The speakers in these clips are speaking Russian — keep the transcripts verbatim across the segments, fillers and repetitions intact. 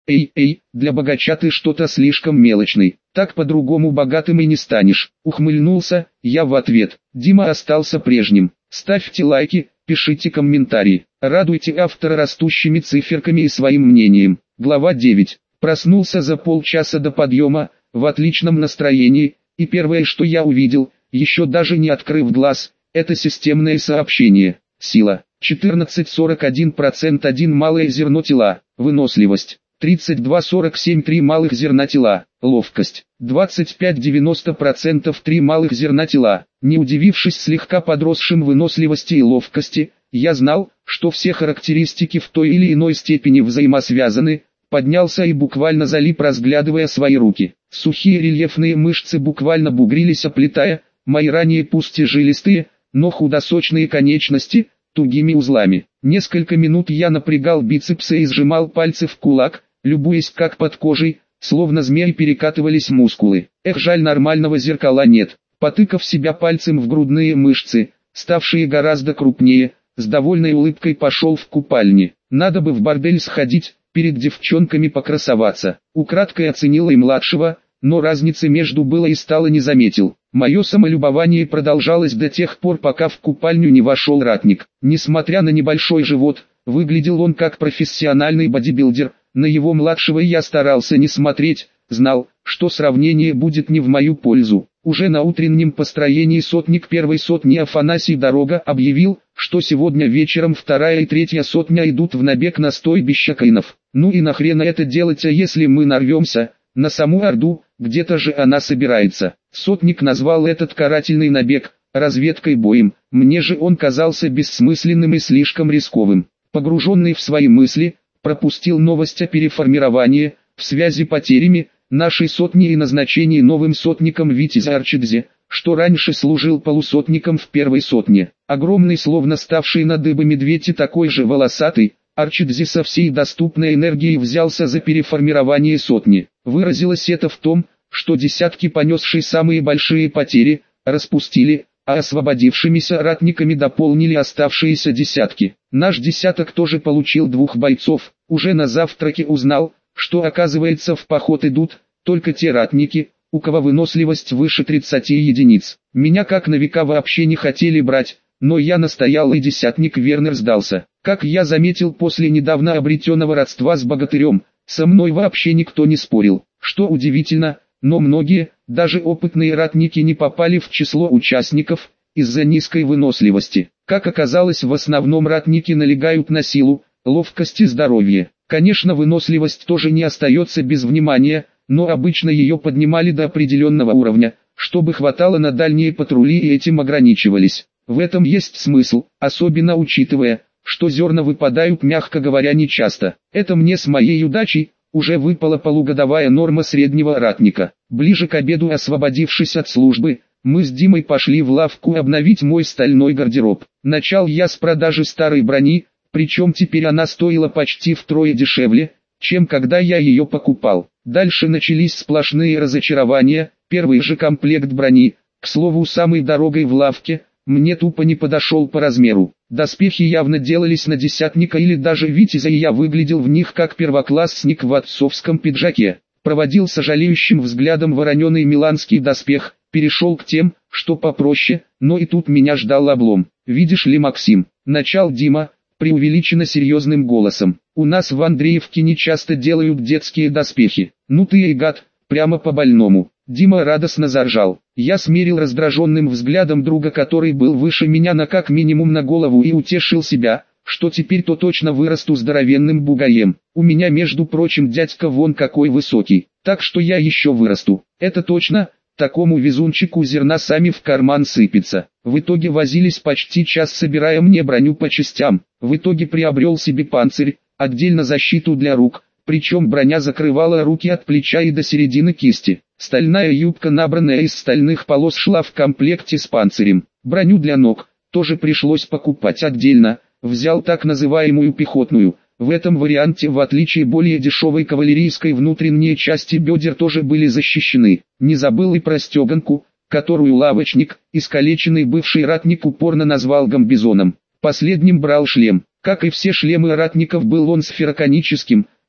Эй, эй, для богача ты что-то слишком мелочный, так по-другому богатым и не станешь. Ухмыльнулся я в ответ. Дима остался прежним. Ставьте лайки, пишите комментарии, радуйте автора растущими циферками и своим мнением. Глава девять. Проснулся за полчаса до подъема, в отличном настроении, и первое, что я увидел, еще даже не открыв глаз, это системное сообщение. Сила четырнадцать целых сорок один сотых процента один малое зерно тела, выносливость тридцать два целых сорок семь сотых три малых зерна тела, ловкость двадцать пять целых девяносто девять процентов три малых зерна тела. Не удивившись слегка подросшим выносливости и ловкости, я знал, что все характеристики в той или иной степени взаимосвязаны. Поднялся и буквально залип, разглядывая свои руки. Сухие рельефные мышцы буквально бугрились, оплетая мои ранее пусть и жилистые, но худосочные конечности, тугими узлами. Несколько минут я напрягал бицепсы и сжимал пальцы в кулак, любуясь, как под кожей, словно змей, перекатывались мускулы. Эх, жаль, нормального зеркала нет. Потыкав себя пальцем в грудные мышцы, ставшие гораздо крупнее, с довольной улыбкой пошел в купальни. Надо бы в бордель сходить, перед девчонками покрасоваться. Украдкой оценил и младшего, но разницы между было и стало не заметил. Мое самолюбование продолжалось до тех пор, пока в купальню не вошел ратник. Несмотря на небольшой живот, выглядел он как профессиональный бодибилдер. На его младшего я старался не смотреть, знал, что сравнение будет не в мою пользу. Уже на утреннем построении сотник первой сотни Афанасий Дорога объявил, что сегодня вечером вторая и третья сотня идут в набег на стойбище Каинов. Ну и нахрена это делать, а если мы нарвемся на саму Орду, где-то же она собирается. Сотник назвал этот карательный набег разведкой боем, мне же он казался бессмысленным и слишком рисковым. Погруженный в свои мысли, пропустил новость о переформировании, в связи потерями, нашей сотни и назначении новым сотником Витязя Арчидзе, что раньше служил полусотником в первой сотне. Огромный, словно ставший на дыбы медведь и такой же волосатый, Арчидзе со всей доступной энергией взялся за переформирование сотни. Выразилось это в том, что десятки, понесшие самые большие потери, распустили, а освободившимися ратниками дополнили оставшиеся десятки. Наш десяток тоже получил двух бойцов. Уже на завтраке узнал, что оказывается в поход идут только те ратники, у кого выносливость выше тридцати единиц. Меня как новика вообще не хотели брать, но я настоял, и десятник Вернер сдался. Как я заметил после недавно обретенного родства с богатырем, со мной вообще никто не спорил. Что удивительно, но многие, даже опытные ратники, не попали в число участников из-за низкой выносливости. Как оказалось, в основном ратники налегают на силу, ловкость и здоровье. Конечно, выносливость тоже не остается без внимания, но обычно ее поднимали до определенного уровня, чтобы хватало на дальние патрули, и этим ограничивались. В этом есть смысл, особенно учитывая, что зерна выпадают, мягко говоря, нечасто. Это мне с моей удачей уже выпала полугодовая норма среднего ратника. Ближе к обеду, освободившись от службы, мы с Димой пошли в лавку обновить мой стальной гардероб. Начал я с продажи старой брони, причем теперь она стоила почти втрое дешевле, чем когда я ее покупал. Дальше начались сплошные разочарования. Первый же комплект брони, к слову, самой дорогой в лавке, мне тупо не подошел по размеру. Доспехи явно делались на десятника или даже витязя, и я выглядел в них как первоклассник в отцовском пиджаке. Проводил сожалеющим взглядом вороненый миланский доспех, перешел к тем, что попроще, но и тут меня ждал облом. «Видишь ли, Максим», — начал Дима, преувеличенно серьезным голосом, «у нас в Андреевке не часто делают детские доспехи. Ну ты и гад, прямо по-больному». Дима радостно заржал. Я смерил раздраженным взглядом друга, который был выше меня на как минимум на голову, и утешил себя, что теперь-то точно вырасту здоровенным бугаем. У меня, между прочим, дядька вон какой высокий, так что я еще вырасту. Это точно, такому везунчику зерна сами в карман сыпется. В итоге возились почти час, собирая мне броню по частям. В итоге приобрел себе панцирь, отдельно защиту для рук, причем броня закрывала руки от плеча и до середины кисти. Стальная юбка, набранная из стальных полос, шла в комплекте с панцирем. Броню для ног тоже пришлось покупать отдельно, взял так называемую пехотную. В этом варианте, в отличие более дешевой кавалерийской, внутренние части бедер тоже были защищены. Не забыл и про стеганку, которую лавочник, искалеченный бывший ратник, упорно назвал гамбизоном. Последним брал шлем. Как и все шлемы ратников, был он сфероконическим,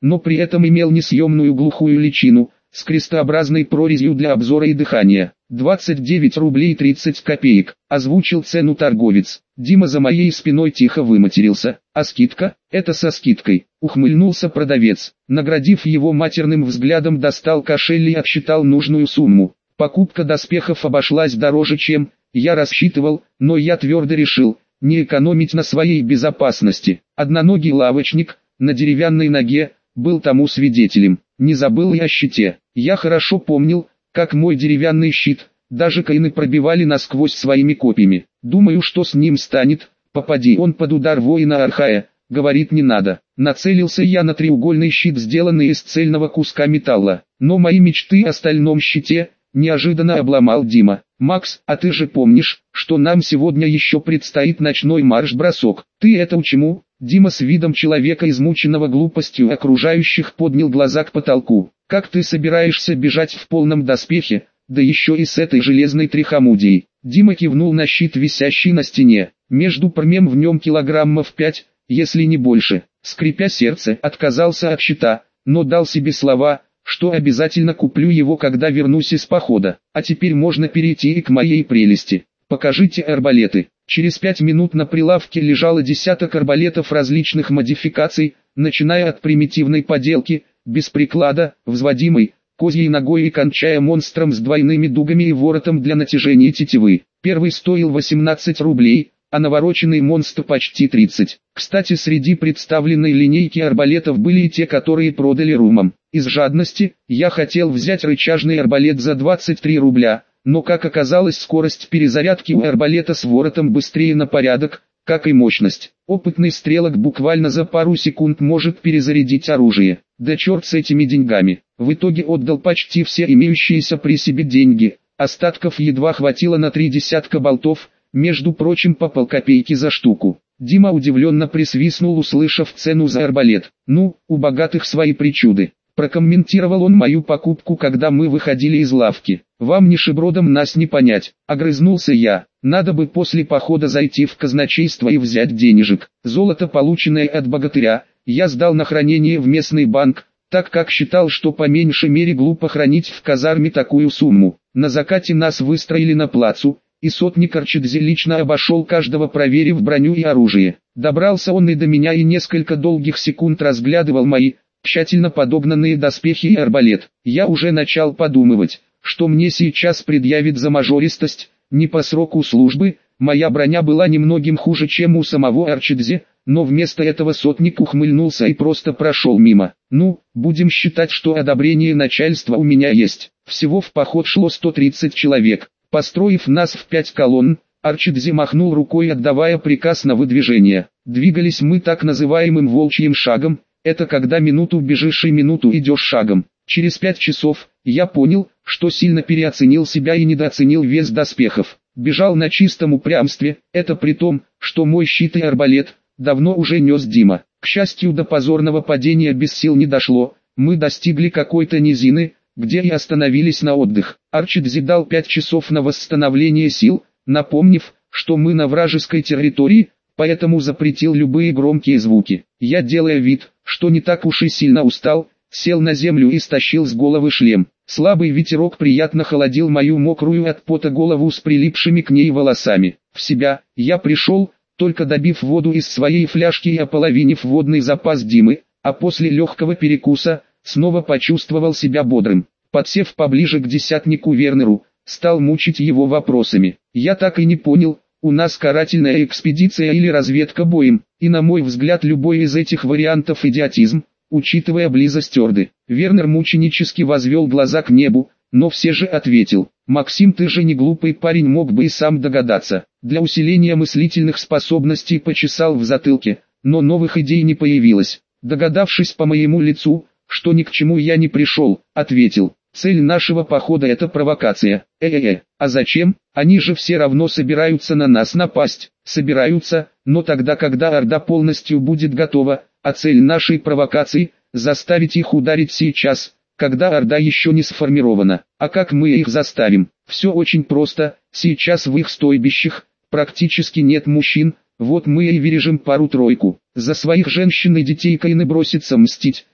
но при этом имел несъемную глухую личину, с крестообразной прорезью для обзора и дыхания. двадцать девять рублей тридцать копеек, озвучил цену торговец. Дима за моей спиной тихо выматерился. А скидка? Это со скидкой, ухмыльнулся продавец. Наградив его матерным взглядом, достал кошель и отсчитал нужную сумму. Покупка доспехов обошлась дороже, чем я рассчитывал, но я твердо решил не экономить на своей безопасности. Одноногий лавочник, на деревянной ноге, был тому свидетелем. Не забыл я о щите. Я хорошо помнил, как мой деревянный щит, даже каины пробивали насквозь своими копьями. Думаю, что с ним станет, попади он под удар воина Архая, говорит не надо. Нацелился я на треугольный щит, сделанный из цельного куска металла. Но мои мечты о стальном щите неожиданно обломал Дима. «Макс, а ты же помнишь, что нам сегодня еще предстоит ночной марш-бросок? Ты это чему?» Дима с видом человека, измученного глупостью окружающих, поднял глаза к потолку. «Как ты собираешься бежать в полном доспехе, да еще и с этой железной трихомудией?» Дима кивнул на щит, висящий на стене. «Между прочим, в нем килограммов пять, если не больше». Скрипя сердце, отказался от щита, но дал себе слова, что обязательно куплю его, когда вернусь из похода. А теперь можно перейти и к моей прелести. Покажите арбалеты. Через пять минут на прилавке лежало десяток арбалетов различных модификаций, начиная от примитивной поделки, без приклада, взводимой, козьей ногой и кончая монстром с двойными дугами и воротом для натяжения тетивы. Первый стоил восемнадцать рублей, а навороченный монстр почти тридцать. Кстати, среди представленной линейки арбалетов были и те, которые продали румам. Из жадности, я хотел взять рычажный арбалет за двадцать три рубля, но как оказалось, скорость перезарядки у арбалета с воротом быстрее на порядок, как и мощность. Опытный стрелок буквально за пару секунд может перезарядить оружие. Да черт с этими деньгами. В итоге отдал почти все имеющиеся при себе деньги, остатков едва хватило на три десятка болтов, между прочим по полкопейки за штуку. Дима удивленно присвистнул, услышав цену за арбалет. «Ну, у богатых свои причуды». Прокомментировал он мою покупку, когда мы выходили из лавки. «Вам нищебродам нас не понять», — огрызнулся я. «Надо бы после похода зайти в казначейство и взять денежек. Золото, полученное от богатыря, я сдал на хранение в местный банк, так как считал, что по меньшей мере глупо хранить в казарме такую сумму. На закате нас выстроили на плацу, и сотник Арчидзе лично обошел каждого, проверив броню и оружие. Добрался он и до меня, и несколько долгих секунд разглядывал мои тщательно подогнанные доспехи и арбалет. Я уже начал подумывать, что мне сейчас предъявит за мажористость, не по сроку службы. Моя броня была немногим хуже, чем у самого Арчидзе, но вместо этого сотник ухмыльнулся и просто прошел мимо. Ну, будем считать, что одобрение начальства у меня есть. Всего в поход шло сто тридцать человек. Построив нас в пять колонн, Арчидзе махнул рукой, отдавая приказ на выдвижение. Двигались мы так называемым волчьим шагом. Это когда минуту бежишь и минуту идешь шагом. Через пять часов я понял, что сильно переоценил себя и недооценил вес доспехов. Бежал на чистом упрямстве, это при том, что мой щит и арбалет давно уже нес Дима. К счастью, до позорного падения без сил не дошло. Мы достигли какой-то низины, где и остановились на отдых. Арчидзе дал пять часов на восстановление сил, напомнив, что мы на вражеской территории, поэтому запретил любые громкие звуки. Я, делая вид, что не так уж и сильно устал, сел на землю и стащил с головы шлем. Слабый ветерок приятно холодил мою мокрую от пота голову с прилипшими к ней волосами. В себя я пришел, только добив воду из своей фляжки и ополовинив водный запас Димы, а после легкого перекуса снова почувствовал себя бодрым. Подсев поближе к десятнику Вернеру, стал мучить его вопросами. Я так и не понял, у нас карательная экспедиция или разведка боем, и на мой взгляд любой из этих вариантов идиотизм, учитывая близость Орды. Вернер мученически возвел глаза к небу, но все же ответил: «Максим, ты же не глупый парень, мог бы и сам догадаться». Для усиления мыслительных способностей почесал в затылке, но новых идей не появилось. Догадавшись по моему лицу, что ни к чему я не пришел, ответил: «Цель нашего похода — это провокация». Э-э-э, а зачем? Они же все равно собираются на нас напасть. Собираются, но тогда, когда Орда полностью будет готова, а цель нашей провокации — заставить их ударить сейчас, когда Орда еще не сформирована. А как мы их заставим? Все очень просто. Сейчас в их стойбищах практически нет мужчин, вот мы и вырежем пару-тройку. За своих женщин и детей каины бросится мстить,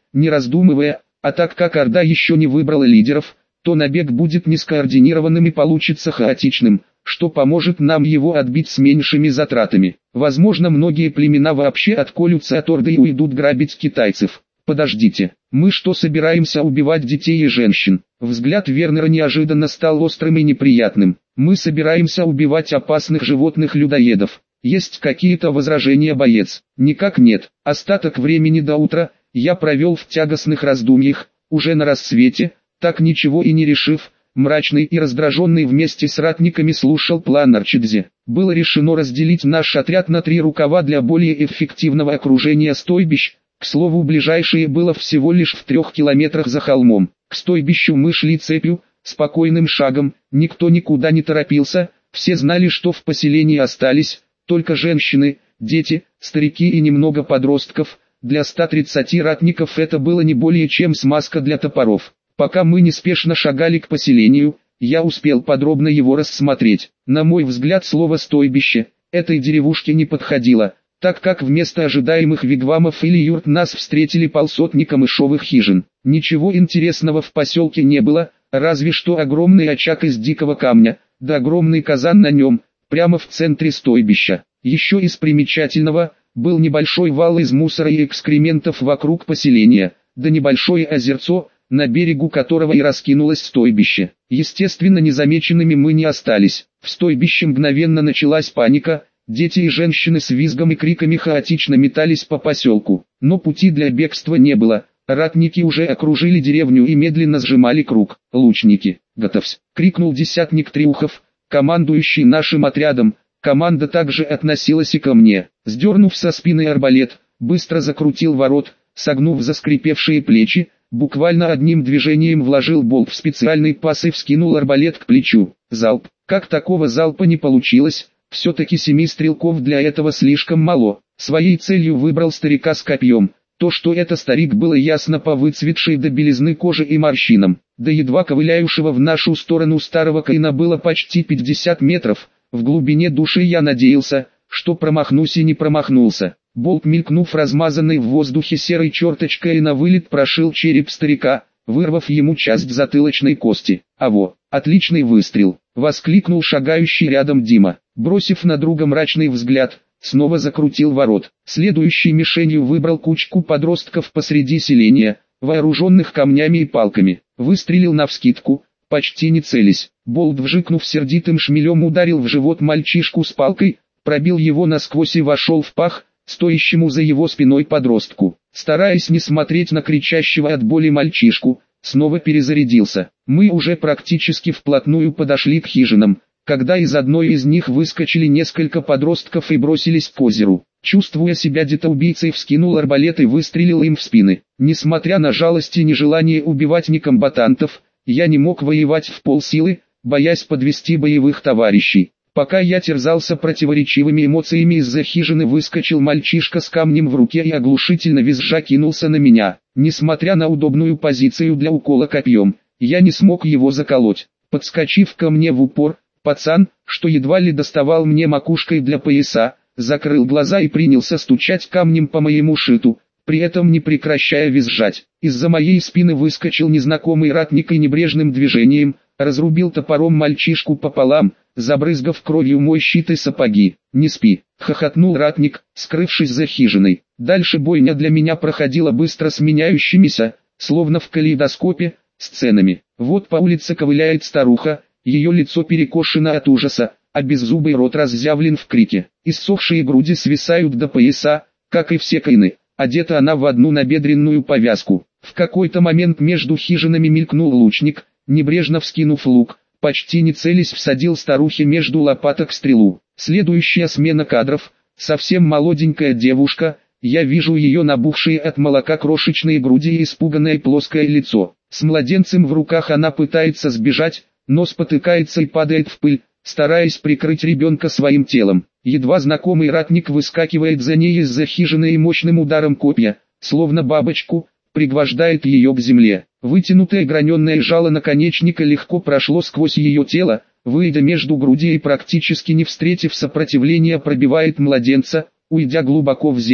не раздумывая, а так как Орда еще не выбрала лидеров, то набег будет нескоординированным и получится хаотичным, что поможет нам его отбить с меньшими затратами. Возможно, многие племена вообще отколются от Орды и уйдут грабить китайцев. Подождите, мы что, собираемся убивать детей и женщин? Взгляд Вернера неожиданно стал острым и неприятным. Мы собираемся убивать опасных животных-людоедов. Есть какие-то возражения, боец? Никак нет. Остаток времени до утра я провел в тягостных раздумьях, уже на рассвете, так ничего и не решив, мрачный и раздраженный вместе с ратниками слушал план Арчидзе. Было решено разделить наш отряд на три рукава для более эффективного окружения стойбищ. К слову, ближайшее было всего лишь в трех километрах за холмом. К стойбищу мы шли цепью, спокойным шагом, никто никуда не торопился, все знали, что в поселении остались только женщины, дети, старики и немного подростков. Для ста тридцати ратников это было не более чем смазка для топоров. Пока мы неспешно шагали к поселению, я успел подробно его рассмотреть. На мой взгляд, слово «стойбище» этой деревушке не подходило, так как вместо ожидаемых вигвамов или юрт нас встретили полсотни камышовых хижин. Ничего интересного в поселке не было, разве что огромный очаг из дикого камня, да огромный казан на нем, прямо в центре стойбища. Еще из примечательного был небольшой вал из мусора и экскрементов вокруг поселения, да небольшое озерцо, на берегу которого и раскинулось стойбище. Естественно, незамеченными мы не остались. В стойбище мгновенно началась паника, дети и женщины с визгом и криками хаотично метались по поселку. Но пути для бегства не было, ратники уже окружили деревню и медленно сжимали круг. «Лучники, готовься!» — крикнул десятник Триухов, командующий нашим отрядом. Команда также относилась и ко мне. Сдернув со спины арбалет, быстро закрутил ворот, согнув заскрипевшие плечи, буквально одним движением вложил болт в специальный паз и вскинул арбалет к плечу. Залп. Как такого залпа не получилось, все-таки семи стрелков для этого слишком мало. Своей целью выбрал старика с копьем. То, что это старик, было ясно по выцветшей до белизны кожи и морщинам. До едва ковыляющего в нашу сторону старого Каина было почти пятьдесят метров. В глубине души я надеялся, что промахнусь, и не промахнулся. Болт, мелькнув размазанной в воздухе серой черточкой, и на вылет прошил череп старика, вырвав ему часть затылочной кости. «Аво, отличный выстрел!» — воскликнул шагающий рядом Дима. Бросив на друга мрачный взгляд, снова закрутил ворот. Следующей мишенью выбрал кучку подростков посреди селения, вооруженных камнями и палками. Выстрелил навскидку, почти не целясь. Болт, вжикнув сердитым шмелем, ударил в живот мальчишку с палкой, пробил его насквозь и вошел в пах стоящему за его спиной подростку. Стараясь не смотреть на кричащего от боли мальчишку, снова перезарядился. Мы уже практически вплотную подошли к хижинам, когда из одной из них выскочили несколько подростков и бросились к озеру. Чувствуя себя детоубийцей, вскинул арбалет и выстрелил им в спины. Несмотря на жалость и нежелание убивать некомбатантов, я не мог воевать в полсилы, боясь подвести боевых товарищей. Пока я терзался противоречивыми эмоциями, из-за хижины выскочил мальчишка с камнем в руке и оглушительно визжа кинулся на меня. Несмотря на удобную позицию для укола копьем, я не смог его заколоть. Подскочив ко мне в упор, пацан, что едва ли доставал мне макушкой для пояса, закрыл глаза и принялся стучать камнем по моему шиту, при этом не прекращая визжать. Из-за моей спины выскочил незнакомый ратник и небрежным движением разрубил топором мальчишку пополам, забрызгав кровью мой щит и сапоги. «Не спи!» — хохотнул ратник, скрывшись за хижиной. Дальше бойня для меня проходила быстро сменяющимися, словно в калейдоскопе, сценами. Вот по улице ковыляет старуха, ее лицо перекошено от ужаса, а беззубый рот разъявлен в крике. Иссохшие груди свисают до пояса, как и все Каины. Одета она в одну набедренную повязку. В какой-то момент между хижинами мелькнул лучник, небрежно вскинув лук, почти не целясь всадил старухе между лопаток стрелу. Следующая смена кадров, совсем молоденькая девушка, я вижу ее набухшие от молока крошечные груди и испуганное плоское лицо. С младенцем в руках она пытается сбежать, но спотыкается и падает в пыль, стараясь прикрыть ребенка своим телом. Едва знакомый ратник выскакивает за ней из-за хижины и мощным ударом копья, словно бабочку, пригвождает ее к земле. Вытянутое граненое жало наконечника легко прошло сквозь ее тело, выйдя между груди и практически не встретив сопротивления пробивает младенца, уйдя глубоко в землю.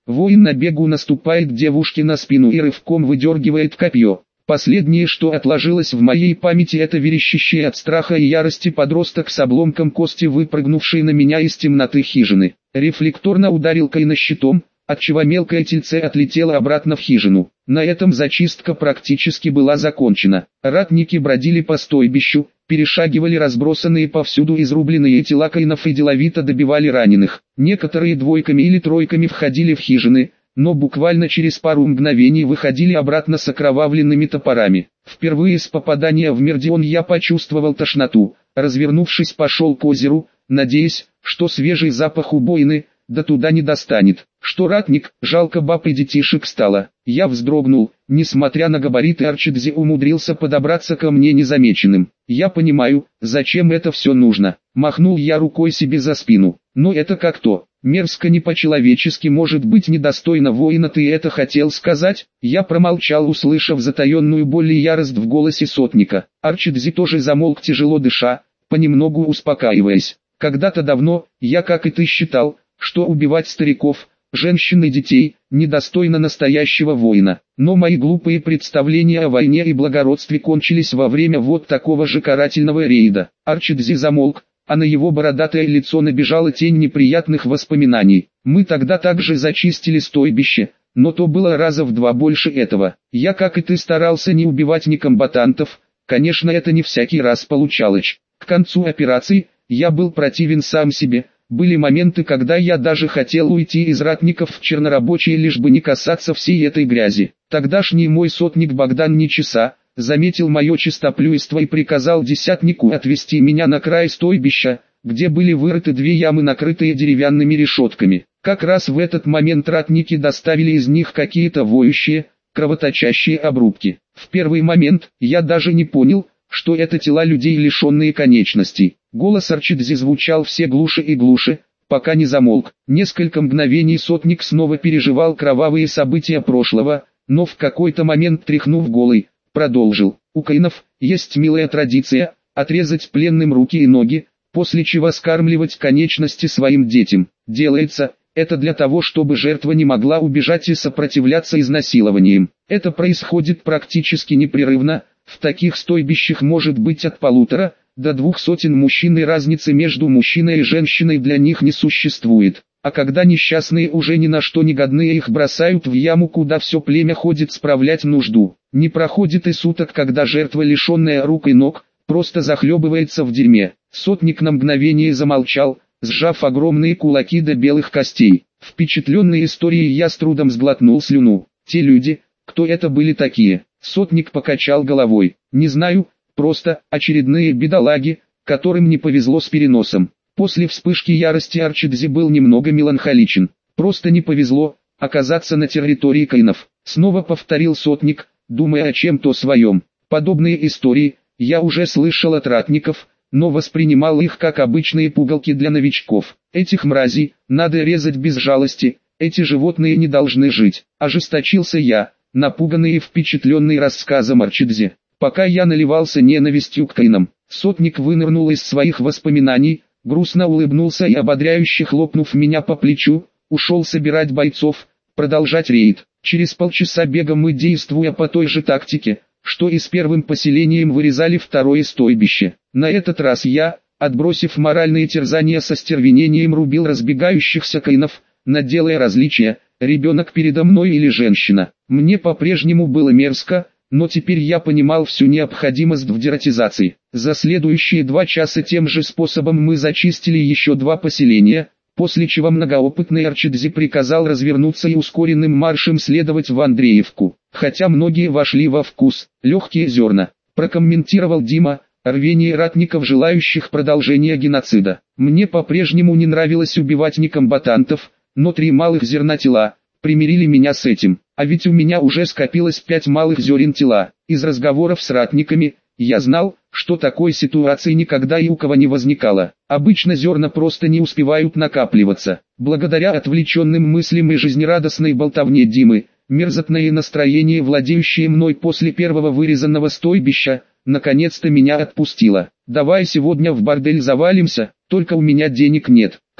Воин на бегу наступает к девушке на спину и рывком выдергивает копье. Последнее, что отложилось в моей памяти, это верещащий от страха и ярости подросток с обломком кости, выпрыгнувший на меня из темноты хижины. Рефлекторно ударил Каина щитом, отчего мелкое тельце отлетело обратно в хижину. На этом зачистка практически была закончена. Ратники бродили по стойбищу, перешагивали разбросанные повсюду изрубленные тела каинов и деловито добивали раненых. Некоторые двойками или тройками входили в хижины, но буквально через пару мгновений выходили обратно с окровавленными топорами. Впервые с попадания в Мердион я почувствовал тошноту. Развернувшись, пошел к озеру, надеясь, что свежий запах убойны, да туда не достанет. Что ратник, жалко баб и детишек стало. Я вздрогнул, несмотря на габариты, Арчидзи умудрился подобраться ко мне незамеченным. Я понимаю, зачем это все нужно. Махнул я рукой себе за спину. Но это как то. Мерзко, не по-человечески, может быть, недостойно воина. Ты это хотел сказать? Я промолчал, услышав затаенную боль и ярость в голосе сотника. Арчидзи тоже замолк, тяжело дыша, понемногу успокаиваясь. Когда-то давно, я, как и ты, считал, что убивать стариков, женщин и детей недостойно настоящего воина. Но мои глупые представления о войне и благородстве кончились во время вот такого же карательного рейда. Арчидзи замолк, а на его бородатое лицо набежала тень неприятных воспоминаний. Мы тогда также зачистили стойбище, но то было раза в два больше этого. Я, как и ты, старался не убивать ни комбатантов, конечно, это не всякий раз получалось. К концу операции я был противен сам себе. Были моменты, когда я даже хотел уйти из ратников в чернорабочие, лишь бы не касаться всей этой грязи. Тогдашний мой сотник Богдан Нечеса заметил мое чистоплюйство и приказал десятнику отвести меня на край стойбища, где были вырыты две ямы, накрытые деревянными решетками. Как раз в этот момент ратники доставили из них какие-то воющие, кровоточащие обрубки. В первый момент я даже не понял, что это тела людей, лишенные конечностей. Голос Арчидзи звучал все глуше и глуше, пока не замолк. Несколько мгновений сотник снова переживал кровавые события прошлого, но в какой-то момент, тряхнув голой, продолжил. У каинов есть милая традиция – отрезать пленным руки и ноги, после чего скармливать конечности своим детям. Делается это для того, чтобы жертва не могла убежать и сопротивляться изнасилованиям. Это происходит практически непрерывно, в таких стойбищах может быть от полутора до двух сотен мужчин, и разницы между мужчиной и женщиной для них не существует. А когда несчастные уже ни на что не годные, их бросают в яму, куда все племя ходит справлять нужду. Не проходит и суток, когда жертва, лишенная рук и ног, просто захлебывается в дерьме. Сотник на мгновение замолчал, сжав огромные кулаки до белых костей. Впечатленной историей я с трудом сглотнул слюну. Те люди, кто это были такие? Сотник покачал головой. Не знаю, просто очередные бедолаги, которым не повезло с переносом. После вспышки ярости Арчидзи был немного меланхоличен. Просто не повезло оказаться на территории каинов. Снова повторил сотник, думая о чем-то своем. Подобные истории я уже слышал от ратников, но воспринимал их как обычные пугалки для новичков. Этих мразей надо резать без жалости, эти животные не должны жить. Ожесточился я, напуганный и впечатленный рассказом Арчидзи. Пока я наливался ненавистью к каинам, сотник вынырнул из своих воспоминаний, грустно улыбнулся и, ободряюще хлопнув меня по плечу, ушел собирать бойцов, продолжать рейд. Через полчаса бега мы, действуя по той же тактике, что и с первым поселением, вырезали второе стойбище. На этот раз я, отбросив моральные терзания, со стервенением рубил разбегающихся каинов, наделая различия, ребенок передо мной или женщина. Мне по-прежнему было мерзко, но теперь я понимал всю необходимость в дератизации. За следующие два часа тем же способом мы зачистили еще два поселения, после чего многоопытный Арчидзи приказал развернуться и ускоренным маршем следовать в Андреевку. Хотя многие вошли во вкус, легкие зерна, прокомментировал Дима, рвение ратников, желающих продолжения геноцида. Мне по-прежнему не нравилось убивать некомбатантов, но три малых зерна тела примирили меня с этим. А ведь у меня уже скопилось пять малых зерен тела. Из разговоров с ратниками я знал, что такой ситуации никогда и у кого не возникало. Обычно зерна просто не успевают накапливаться. Благодаря отвлеченным мыслям и жизнерадостной болтовне Димы, мерзотное настроение, владеющее мной после первого вырезанного стойбища, наконец-то меня отпустило. «Давай сегодня в бордель завалимся, только у меня денег нет».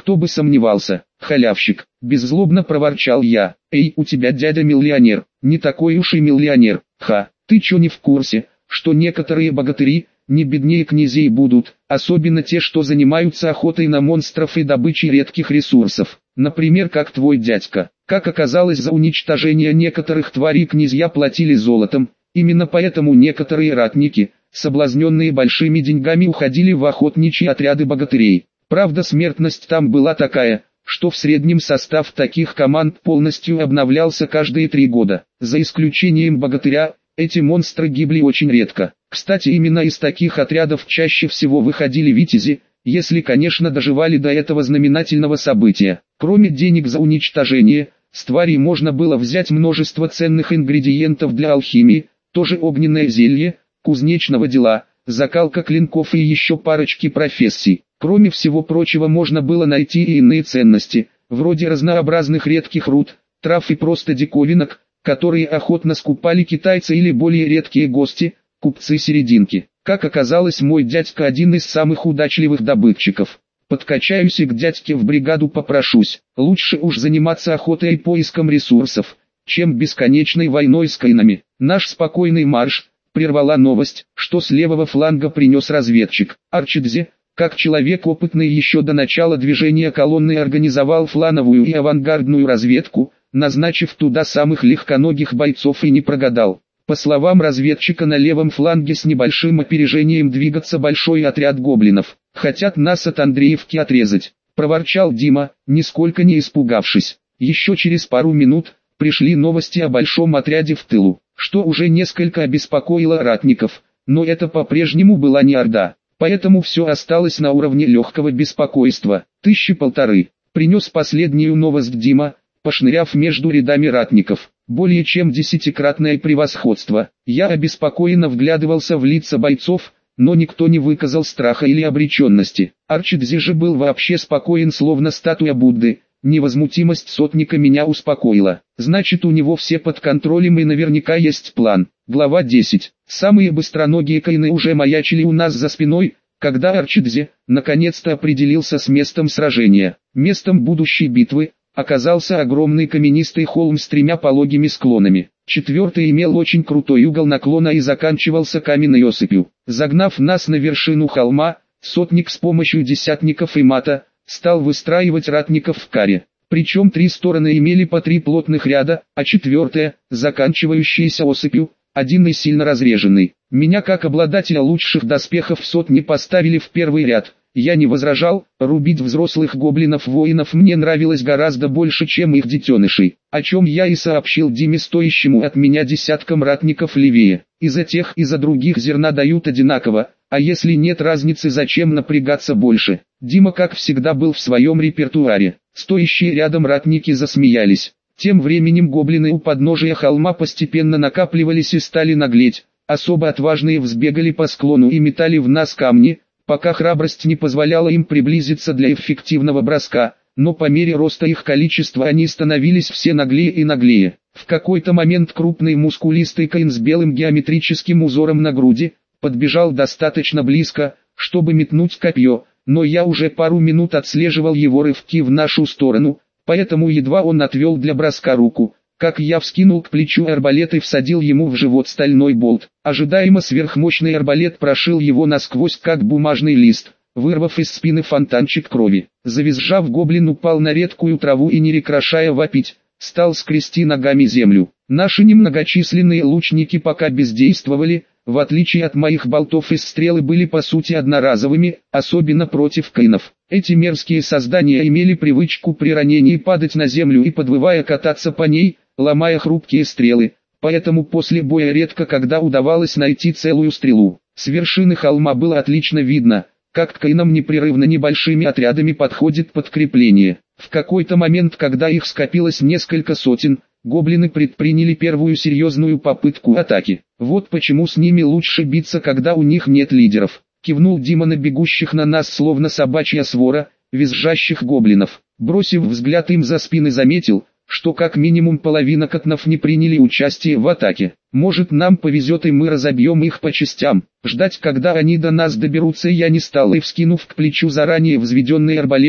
Кто бы сомневался, халявщик, беззлобно проворчал я. Эй, у тебя дядя миллионер, не такой уж и миллионер, ха, ты чё не в курсе, что некоторые богатыри, не беднее князей будут, особенно те, что занимаются охотой на монстров и добычей редких ресурсов, например, как твой дядька. Как оказалось, за уничтожение некоторых тварей князья платили золотом, именно поэтому некоторые ратники, соблазненные большими деньгами, уходили в охотничьи отряды богатырей. Правда, смертность там была такая, что в среднем состав таких команд полностью обновлялся каждые три года. За исключением богатыря, эти монстры гибли очень редко. Кстати, именно из таких отрядов чаще всего выходили витязи, если, конечно, доживали до этого знаменательного события. Кроме денег за уничтожение, с тварей можно было взять множество ценных ингредиентов для алхимии, тоже огненное зелье, кузнечного дела, закалка клинков и еще парочки профессий. Кроме всего прочего, можно было найти и иные ценности, вроде разнообразных редких руд, трав и просто диковинок, которые охотно скупали китайцы или более редкие гости, купцы-серединки. Как оказалось, мой дядька один из самых удачливых добытчиков. Подкачаюсь и к дядьке в бригаду попрошусь. Лучше уж заниматься охотой и поиском ресурсов, чем бесконечной войной с кайнами. Наш спокойный марш прервала новость, что с левого фланга принес разведчик. Арчидзе, как человек опытный, еще до начала движения колонны организовал флановую и авангардную разведку, назначив туда самых легконогих бойцов, и не прогадал. По словам разведчика, на левом фланге с небольшим опережением двигаться большой отряд гоблинов. Хотят нас от Андреевки отрезать, проворчал Дима, нисколько не испугавшись. Еще через пару минут пришли новости о большом отряде в тылу, что уже несколько обеспокоило ратников, но это по-прежнему была не орда, поэтому все осталось на уровне легкого беспокойства. Тысячи полторы. Принес последнюю новость Дима, пошныряв между рядами ратников. Более чем десятикратное превосходство. Я обеспокоенно вглядывался в лица бойцов, но никто не выказал страха или обреченности. Арчидзе же был вообще спокоен, словно статуя Будды. Невозмутимость сотника меня успокоила. Значит, у него все под контролем и наверняка есть план. Глава десять. Самые быстроногие кайны уже маячили у нас за спиной, когда Арчидзе наконец-то определился с местом сражения. Местом будущей битвы оказался огромный каменистый холм с тремя пологими склонами. Четвертый имел очень крутой угол наклона и заканчивался каменной осыпью. Загнав нас на вершину холма, сотник с помощью десятников и мата стал выстраивать ратников в каре. Причем три стороны имели по три плотных ряда, а четвертая, заканчивающаяся осыпью, один и сильно разреженный. Меня, как обладателя лучших доспехов в сотне, поставили в первый ряд. Я не возражал, рубить взрослых гоблинов-воинов мне нравилось гораздо больше, чем их детенышей, о чем я и сообщил Диме, стоящему от меня десяткам ратников левее. И за тех, и за других зерна дают одинаково, а если нет разницы, зачем напрягаться больше? Дима, как всегда, был в своем репертуаре. Стоящие рядом ратники засмеялись. Тем временем гоблины у подножия холма постепенно накапливались и стали наглеть. Особо отважные взбегали по склону и метали в нас камни, пока храбрость не позволяла им приблизиться для эффективного броска, но по мере роста их количества они становились все наглее и наглее. В какой-то момент крупный мускулистый каин с белым геометрическим узором на груди подбежал достаточно близко, чтобы метнуть копье, но я уже пару минут отслеживал его рывки в нашу сторону, поэтому едва он отвел для броска руку, как я вскинул к плечу арбалет и всадил ему в живот стальной болт. Ожидаемо сверхмощный арбалет прошил его насквозь, как бумажный лист, вырвав из спины фонтанчик крови. Завизжав, гоблин упал на редкую траву и, не прекращая вопить, стал скрести ногами землю. Наши немногочисленные лучники пока бездействовали, в отличие от моих болтов, из стрелы были по сути одноразовыми, особенно против кайнов. Эти мерзкие создания имели привычку при ранении падать на землю и, подвывая, кататься по ней, ломая хрупкие стрелы, поэтому после боя редко когда удавалось найти целую стрелу. С вершины холма было отлично видно, как к кайнам непрерывно небольшими отрядами подходит подкрепление. В какой-то момент, когда их скопилось несколько сотен, гоблины предприняли первую серьезную попытку атаки. Вот почему с ними лучше биться, когда у них нет лидеров. Кивнул Дима на бегущих на нас словно собачья свора, визжащих гоблинов. Бросив взгляд им за спины, заметил, что как минимум половина катнов не приняли участие в атаке. Может, нам повезет и мы разобьем их по частям. Ждать, когда они до нас доберутся, я не стал и, вскинув к плечу заранее взведенный арбалет,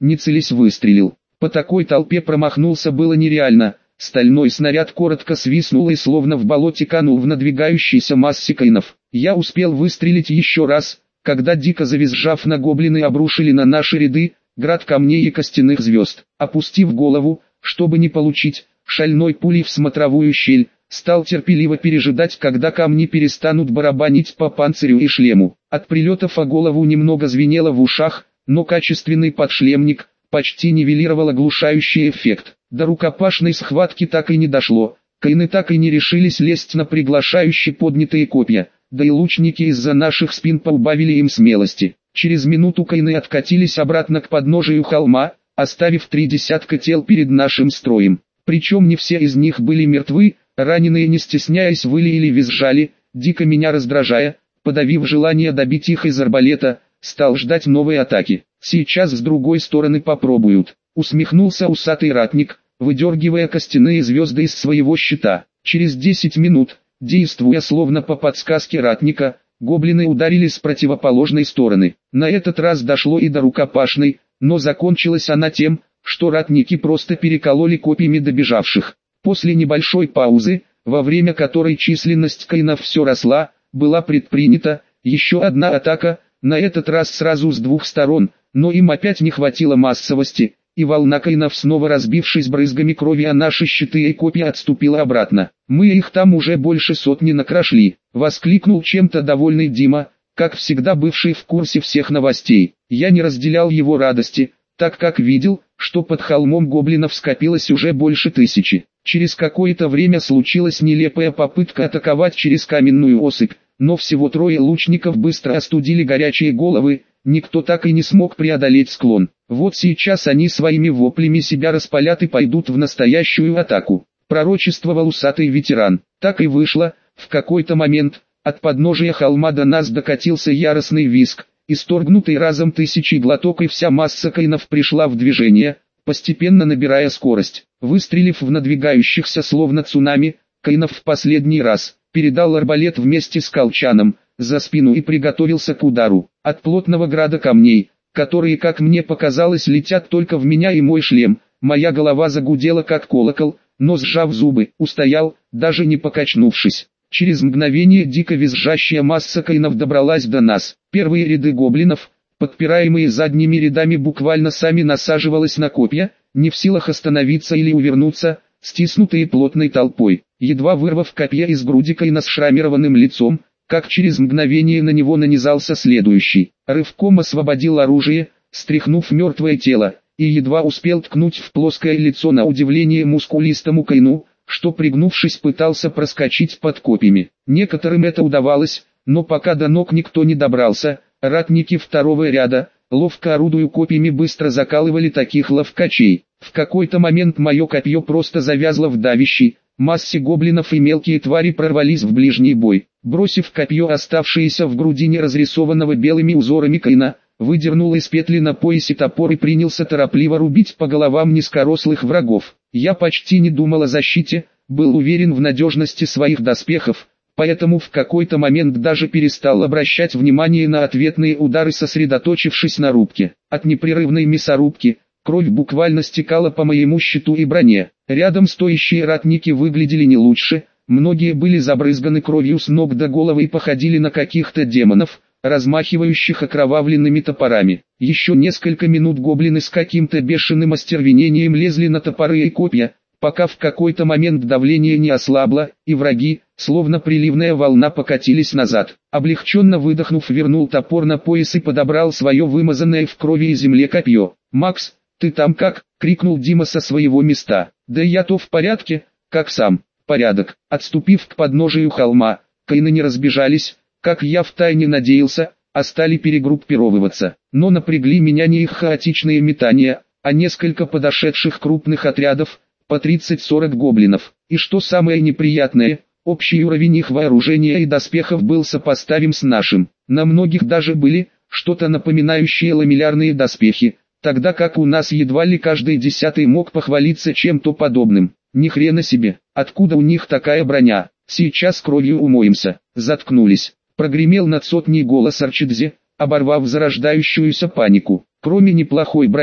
не целясь выстрелил. По такой толпе промахнуться было нереально. Стальной снаряд коротко свистнул и словно в болоте канул в надвигающейся массе кайнов. Я успел выстрелить еще раз, когда дико завизжав на гоблины обрушили на наши ряды град камней и костяных звезд. Опустив голову, чтобы не получить шальной пулей в смотровую щель, стал терпеливо пережидать, когда камни перестанут барабанить по панцирю и шлему. От прилетов о голову немного звенело в ушах, но качественный подшлемник почти нивелировал оглушающий эффект. До рукопашной схватки так и не дошло, кайны так и не решились лезть на приглашающие поднятые копья, да и лучники из-за наших спин поубавили им смелости. Через минуту кайны откатились обратно к подножию холма, оставив три десятка тел перед нашим строем. Причем не все из них были мертвы, раненые не стесняясь выли или визжали, дико меня раздражая, подавив желание добить их из арбалета, стал ждать новой атаки. Сейчас с другой стороны попробуют. Усмехнулся усатый ратник, выдергивая костяные звезды из своего щита. Через десять минут, действуя словно по подсказке ратника, гоблины ударили с противоположной стороны. На этот раз дошло и до рукопашной, но закончилась она тем, что ратники просто перекололи копьями добежавших. После небольшой паузы, во время которой численность кайнов все росла, была предпринята еще одна атака, на этот раз сразу с двух сторон, но им опять не хватило массовости, и волна кайнов, снова разбившись брызгами крови о наши щиты и копья, отступила обратно. «Мы их там уже больше сотни накрошли», — воскликнул чем-то довольный Дима, как всегда бывший в курсе всех новостей. Я не разделял его радости, так как видел, что под холмом гоблинов скопилось уже больше тысячи. Через какое-то время случилась нелепая попытка атаковать через каменную осыпь, но всего трое лучников быстро остудили горячие головы, никто так и не смог преодолеть склон. Вот сейчас они своими воплями себя распалят и пойдут в настоящую атаку, пророчествовал усатый ветеран. Так и вышло, в какой-то момент, от подножия холма до нас докатился яростный визг, исторгнутый разом тысячи глоток, и вся масса кайнов пришла в движение, постепенно набирая скорость. Выстрелив в надвигающихся словно цунами, кайнов в последний раз передал арбалет вместе с колчаном за спину и приготовился к удару. От плотного града камней, которые, как мне показалось, летят только в меня и мой шлем, моя голова загудела как колокол, но сжав зубы, устоял, даже не покачнувшись. Через мгновение дико визжащая масса кайнов добралась до нас. Первые ряды гоблинов, подпираемые задними рядами, буквально сами насаживалась на копья, не в силах остановиться или увернуться, стиснутые плотной толпой. Едва вырвав копья из груди кайна с шрамированным лицом, как через мгновение на него нанизался следующий. Рывком освободил оружие, стряхнув мертвое тело, и едва успел ткнуть в плоское лицо на удивление мускулистому кайну, что, пригнувшись, пытался проскочить под копьями. Некоторым это удавалось, но пока до ног никто не добрался, ратники второго ряда, ловко орудуя копьями, быстро закалывали таких ловкачей. В какой-то момент мое копье просто завязло в давящей массе гоблинов, и мелкие твари прорвались в ближний бой. Бросив копье, оставшееся в грудине разрисованного белыми узорами кайна, выдернул из петли на поясе топор и принялся торопливо рубить по головам низкорослых врагов. Я почти не думал о защите, был уверен в надежности своих доспехов, поэтому в какой-то момент даже перестал обращать внимание на ответные удары, сосредоточившись на рубке. От непрерывной мясорубки кровь буквально стекала по моему щиту и броне. Рядом стоящие ратники выглядели не лучше, многие были забрызганы кровью с ног до головы и походили на каких-то демонов, размахивающих окровавленными топорами. Еще несколько минут гоблины с каким-то бешеным остервенением лезли на топоры и копья, пока в какой-то момент давление не ослабло, и враги, словно приливная волна, покатились назад. Облегченно выдохнув, вернул топор на пояс и подобрал свое вымазанное в крови и земле копье. «Макс, ты там как?» — крикнул Дима со своего места. «Да я-то в порядке, как сам». «Порядок». Отступив к подножию холма, кайны не разбежались, как я втайне надеялся, а стали перегруппировываться. Но напрягли меня не их хаотичные метания, а несколько подошедших крупных отрядов, по тридцать-сорок гоблинов. И что самое неприятное, общий уровень их вооружения и доспехов был сопоставим с нашим. На многих даже были что-то напоминающие ламеллярные доспехи, тогда как у нас едва ли каждый десятый мог похвалиться чем-то подобным. Ни хрена себе, откуда у них такая броня? Сейчас кровью умоемся. Заткнулись. Прогремел над сотней голос Арчидзе, оборвав зарождающуюся панику. Кроме неплохой брони,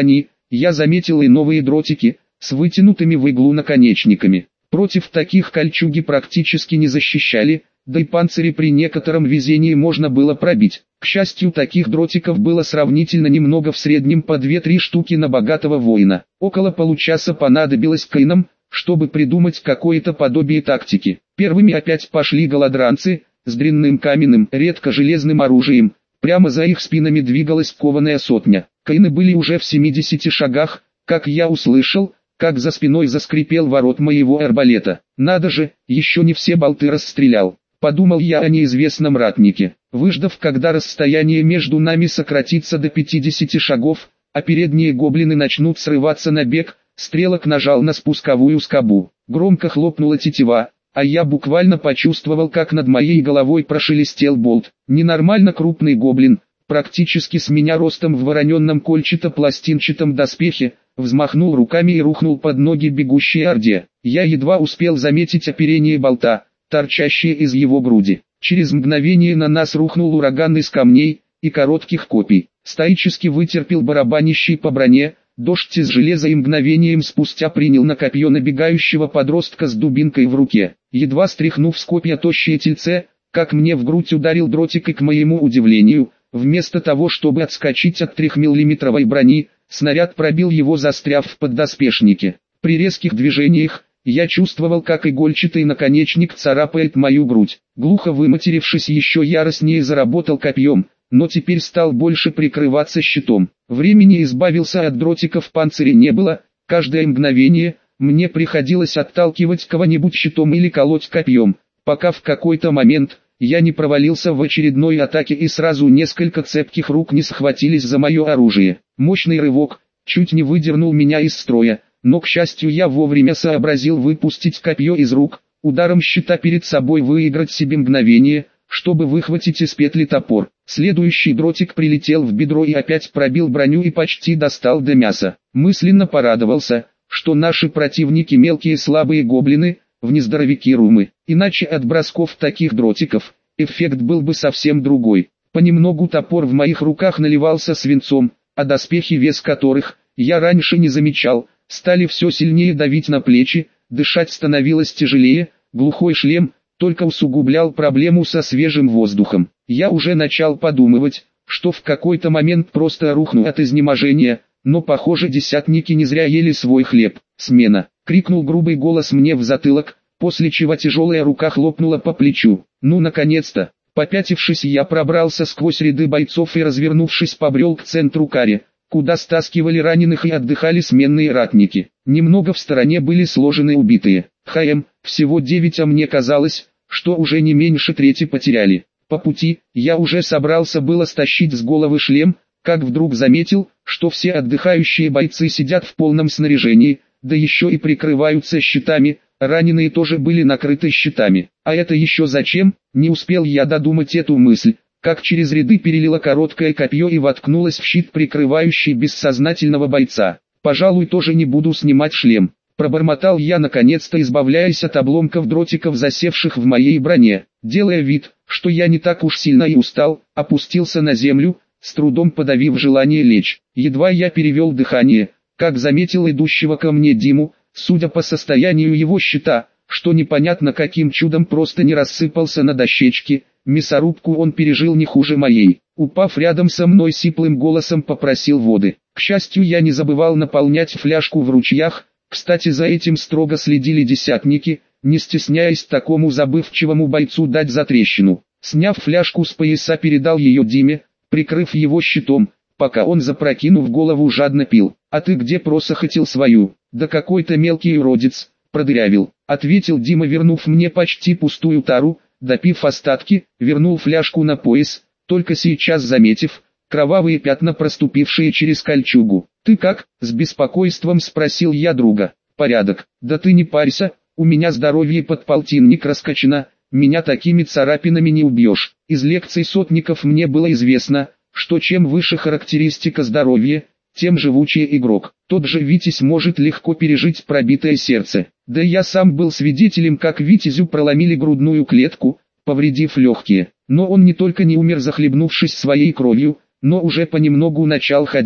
я заметил и новые дротики, с вытянутыми в иглу наконечниками. Против таких кольчуги практически не защищали, да и панцири при некотором везении можно было пробить. К счастью, таких дротиков было сравнительно немного, в среднем по две-три штуки на богатого воина. Около получаса понадобилось Каинам, чтобы придумать какое-то подобие тактики. Первыми опять пошли голодранцы, с дрянным каменным, редко железным оружием. Прямо за их спинами двигалась кованая сотня. Каины были уже в семидесяти шагах, как я услышал, как за спиной заскрипел ворот моего арбалета. Надо же, еще не все болты расстрелял. Подумал я о неизвестном ратнике. Выждав, когда расстояние между нами сократится до пятидесяти шагов, а передние гоблины начнут срываться на бег, стрелок нажал на спусковую скобу. Громко хлопнула тетива, а я буквально почувствовал, как над моей головой прошелестел болт. Ненормально крупный гоблин, практически с меня ростом, в вороненном кольчато-пластинчатом доспехе, взмахнул руками и рухнул под ноги бегущей орде. Я едва успел заметить оперение болта, торчащее из его груди. Через мгновение на нас рухнул ураган из камней и коротких копий. Стоически вытерпел барабанящий по броне, дождь из железа, и мгновением спустя принял на копье набегающего подростка с дубинкой в руке. Едва стряхнув с копья тощее тельце, как мне в грудь ударил дротик, и, к моему удивлению, вместо того, чтобы отскочить от трехмиллиметровой брони, снаряд пробил его, застряв в поддоспешнике. При резких движениях я чувствовал, как игольчатый наконечник царапает мою грудь. Глухо выматерившись, еще яростнее заработал копьем, но теперь стал больше прикрываться щитом. Времени избавился от дротика в панцире не было, каждое мгновение мне приходилось отталкивать кого-нибудь щитом или колоть копьем, пока в какой-то момент я не провалился в очередной атаке и сразу несколько цепких рук не схватились за мое оружие. Мощный рывок чуть не выдернул меня из строя, но, к счастью, я вовремя сообразил выпустить копье из рук, ударом щита перед собой выиграть себе мгновение, чтобы выхватить из петли топор. Следующий дротик прилетел в бедро и опять пробил броню и почти достал до мяса. Мысленно порадовался, что наши противники мелкие слабые гоблины, внездоровики румы. Иначе от бросков таких дротиков эффект был бы совсем другой. Понемногу топор в моих руках наливался свинцом, а доспехи, вес которых я раньше не замечал, стали все сильнее давить на плечи, дышать становилось тяжелее. Глухой шлем только усугублял проблему со свежим воздухом. Я уже начал подумывать, что в какой-то момент просто рухну от изнеможения, но, похоже, десятники не зря ели свой хлеб. «Смена!» — крикнул грубый голос мне в затылок, после чего тяжелая рука хлопнула по плечу. «Ну, наконец-то!» Попятившись, я пробрался сквозь ряды бойцов и, развернувшись, побрел к центру каре, куда стаскивали раненых и отдыхали сменные ратники. Немного в стороне были сложены убитые. ХМ, всего девять, а мне казалось, что уже не меньше трети потеряли. По пути, я уже собрался было стащить с головы шлем, как вдруг заметил, что все отдыхающие бойцы сидят в полном снаряжении, да еще и прикрываются щитами. Раненые тоже были накрыты щитами. А это еще зачем? Не успел я додумать эту мысль, как через ряды перелило короткое копье и воткнулось в щит, прикрывающий бессознательного бойца. «Пожалуй, тоже не буду снимать шлем», — пробормотал я, наконец-то избавляясь от обломков дротиков, засевших в моей броне. Делая вид, что я не так уж сильно и устал, опустился на землю, с трудом подавив желание лечь. Едва я перевел дыхание, как заметил идущего ко мне Диму. Судя по состоянию его щита, что непонятно каким чудом просто не рассыпался на дощечке, мясорубку он пережил не хуже моей. Упав рядом со мной, сиплым голосом попросил воды. К счастью, я не забывал наполнять фляжку в ручьях. Кстати, за этим строго следили десятники, не стесняясь такому забывчивому бойцу дать затрещину. Сняв фляжку с пояса, передал ее Диме, прикрыв его щитом, пока он, запрокинув голову, жадно пил. «А ты где просохотил свою?» «Да какой-то мелкий уродец, продырявил», — ответил Дима, вернув мне почти пустую тару. Допив остатки, вернул фляжку на пояс, только сейчас заметив кровавые пятна, проступившие через кольчугу. «Ты как?» — с беспокойством спросил я друга. «Порядок. Да ты не парься, у меня здоровье под полтинник раскачано, меня такими царапинами не убьешь». Из лекций сотников мне было известно, что чем выше характеристика здоровья, тем живучее игрок. Тот же Витязь может легко пережить пробитое сердце. Да и я сам был свидетелем, как Витязю проломили грудную клетку, повредив легкие. Но он не только не умер, захлебнувшись своей кровью, но уже понемногу начал ходить.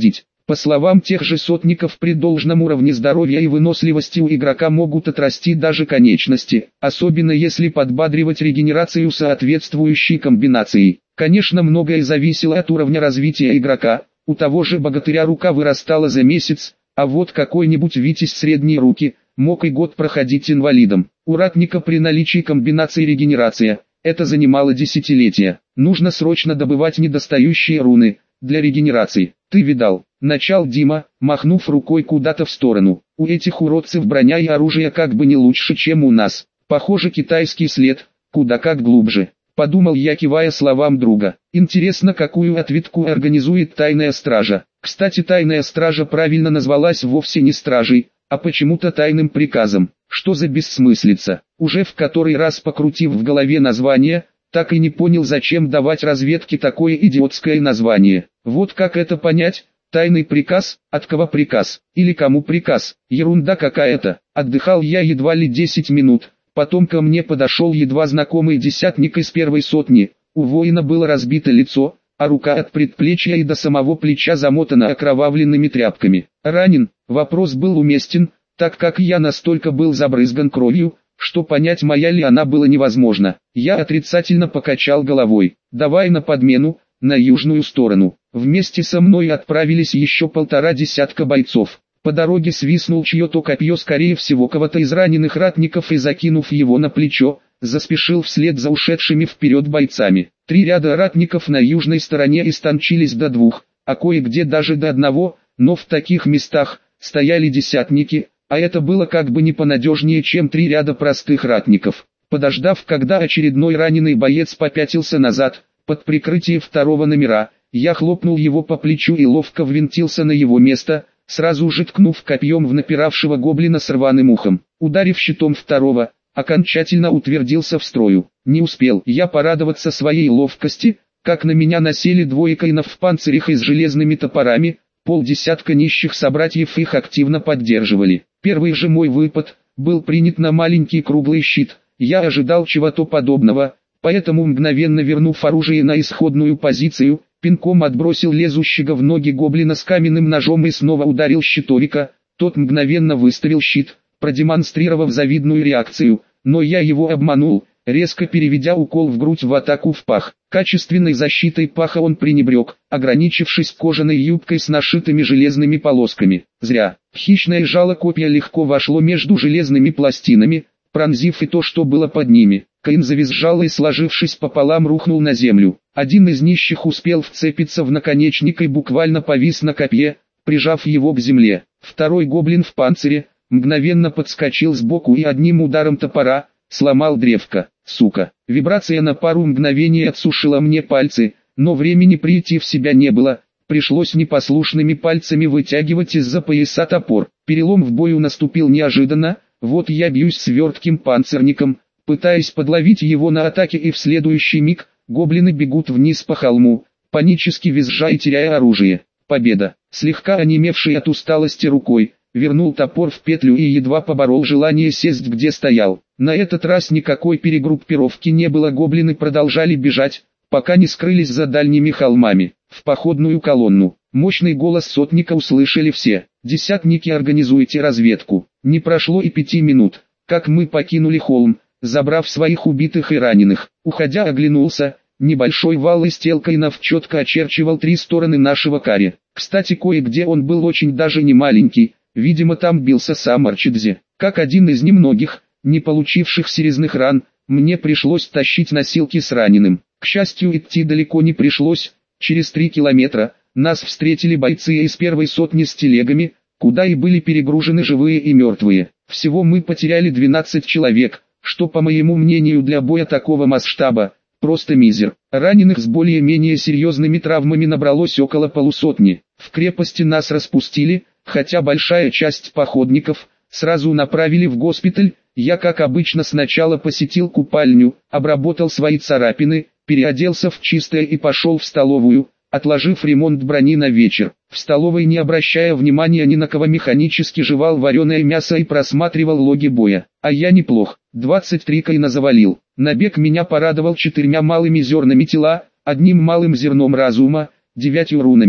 По словам тех же сотников, при должном уровне здоровья и выносливости у игрока могут отрасти даже конечности, особенно если подбадривать регенерацию соответствующей комбинацией. Конечно, многое зависело от уровня развития игрока, у того же богатыря рука вырастала за месяц, а вот какой-нибудь витязь средней руки мог и год проходить инвалидом. У ратника при наличии комбинации регенерация, это занимало десятилетия. Нужно срочно добывать недостающие руны для регенерации. Ты видал? Начал Дима, махнув рукой куда-то в сторону. У этих уродцев броня и оружие как бы не лучше, чем у нас. Похоже, китайский след, куда как глубже. Подумал я, кивая словам друга. Интересно, какую ответку организует тайная стража. Кстати, тайная стража правильно назвалась вовсе не стражей, а почему-то тайным приказом. Что за бессмыслица? Уже в который раз покрутив в голове название, так и не понял, зачем давать разведке такое идиотское название. Вот как это понять? Тайный приказ, от кого приказ, или кому приказ? Ерунда какая-то. Отдыхал я едва ли десять минут, потом ко мне подошел едва знакомый десятник из первой сотни. У воина было разбито лицо, а рука от предплечья и до самого плеча замотана окровавленными тряпками. Ранен? Вопрос был уместен, так как я настолько был забрызган кровью, что понять, моя ли она, было невозможно. Я отрицательно покачал головой. Давай на подмену, на южную сторону. Вместе со мной отправились еще полтора десятка бойцов. По дороге свистнул чье-то копье, скорее всего кого-то из раненых ратников, и закинув его на плечо, заспешил вслед за ушедшими вперед бойцами. Три ряда ратников на южной стороне истончились до двух, а кое-где даже до одного, но в таких местах стояли десятники, а это было как бы не понадежнее, чем три ряда простых ратников. Подождав, когда очередной раненый боец попятился назад, под прикрытие второго номера, я хлопнул его по плечу и ловко ввинтился на его место, сразу же ткнув копьем в напиравшего гоблина с рваным ухом. Ударив щитом второго, окончательно утвердился в строю. Не успел я порадоваться своей ловкости, как на меня насели двое каинов в панцирях и с железными топорами. Полдесятка нищих собратьев их активно поддерживали. Первый же мой выпад был принят на маленький круглый щит. Я ожидал чего-то подобного, поэтому, мгновенно вернув оружие на исходную позицию, пинком отбросил лезущего в ноги гоблина с каменным ножом и снова ударил щитовика. Тот мгновенно выставил щит, продемонстрировав завидную реакцию, но я его обманул, резко переведя укол в грудь в атаку в пах. Качественной защитой паха он пренебрег, ограничившись кожаной юбкой с нашитыми железными полосками. Зря. Хищное жало копья легко вошло между железными пластинами, пронзив и то, что было под ними. Каин завизжал и, сложившись пополам, рухнул на землю. Один из нищих успел вцепиться в наконечник и буквально повис на копье, прижав его к земле. Второй гоблин в панцире мгновенно подскочил сбоку и одним ударом топора сломал древко. Сука. Вибрация на пару мгновений отсушила мне пальцы, но времени прийти в себя не было. Пришлось непослушными пальцами вытягивать из-за пояса топор. Перелом в бою наступил неожиданно. Вот я бьюсь с вертким панцирником, пытаясь подловить его на атаке, и в следующий миг гоблины бегут вниз по холму, панически визжа и теряя оружие. Победа. Слегка онемевший от усталости рукой, вернул топор в петлю и едва поборол желание сесть, где стоял. На этот раз никакой перегруппировки не было, гоблины продолжали бежать, пока не скрылись за дальними холмами. В походную колонну. Мощный голос сотника услышали все. Десятники, организуйте разведку. Не прошло и пяти минут, как мы покинули холм, забрав своих убитых и раненых. Уходя, оглянулся. Небольшой вал из тел каинов четко очерчивал три стороны нашего каре. Кстати, кое-где он был очень даже не маленький. Видимо, там бился сам Арчидзе. Как один из немногих, не получивших серьезных ран, мне пришлось тащить носилки с раненым. К счастью, идти далеко не пришлось. Через три километра нас встретили бойцы из первой сотни с телегами, куда и были перегружены живые и мертвые. Всего мы потеряли двенадцать человек, что, по моему мнению, для боя такого масштаба просто мизер. Раненых с более-менее серьезными травмами набралось около полусотни. В крепости нас распустили, хотя большая часть походников сразу направили в госпиталь. Я, как обычно, сначала посетил купальню, обработал свои царапины, переоделся в чистое и пошел в столовую, отложив ремонт брони на вечер. В столовой, не обращая внимания ни на кого, механически жевал вареное мясо и просматривал логи боя. А я неплох, двадцать три каина завалил. Набег меня порадовал четырьмя малыми зернами тела, одним малым зерном разума, девятью рунами,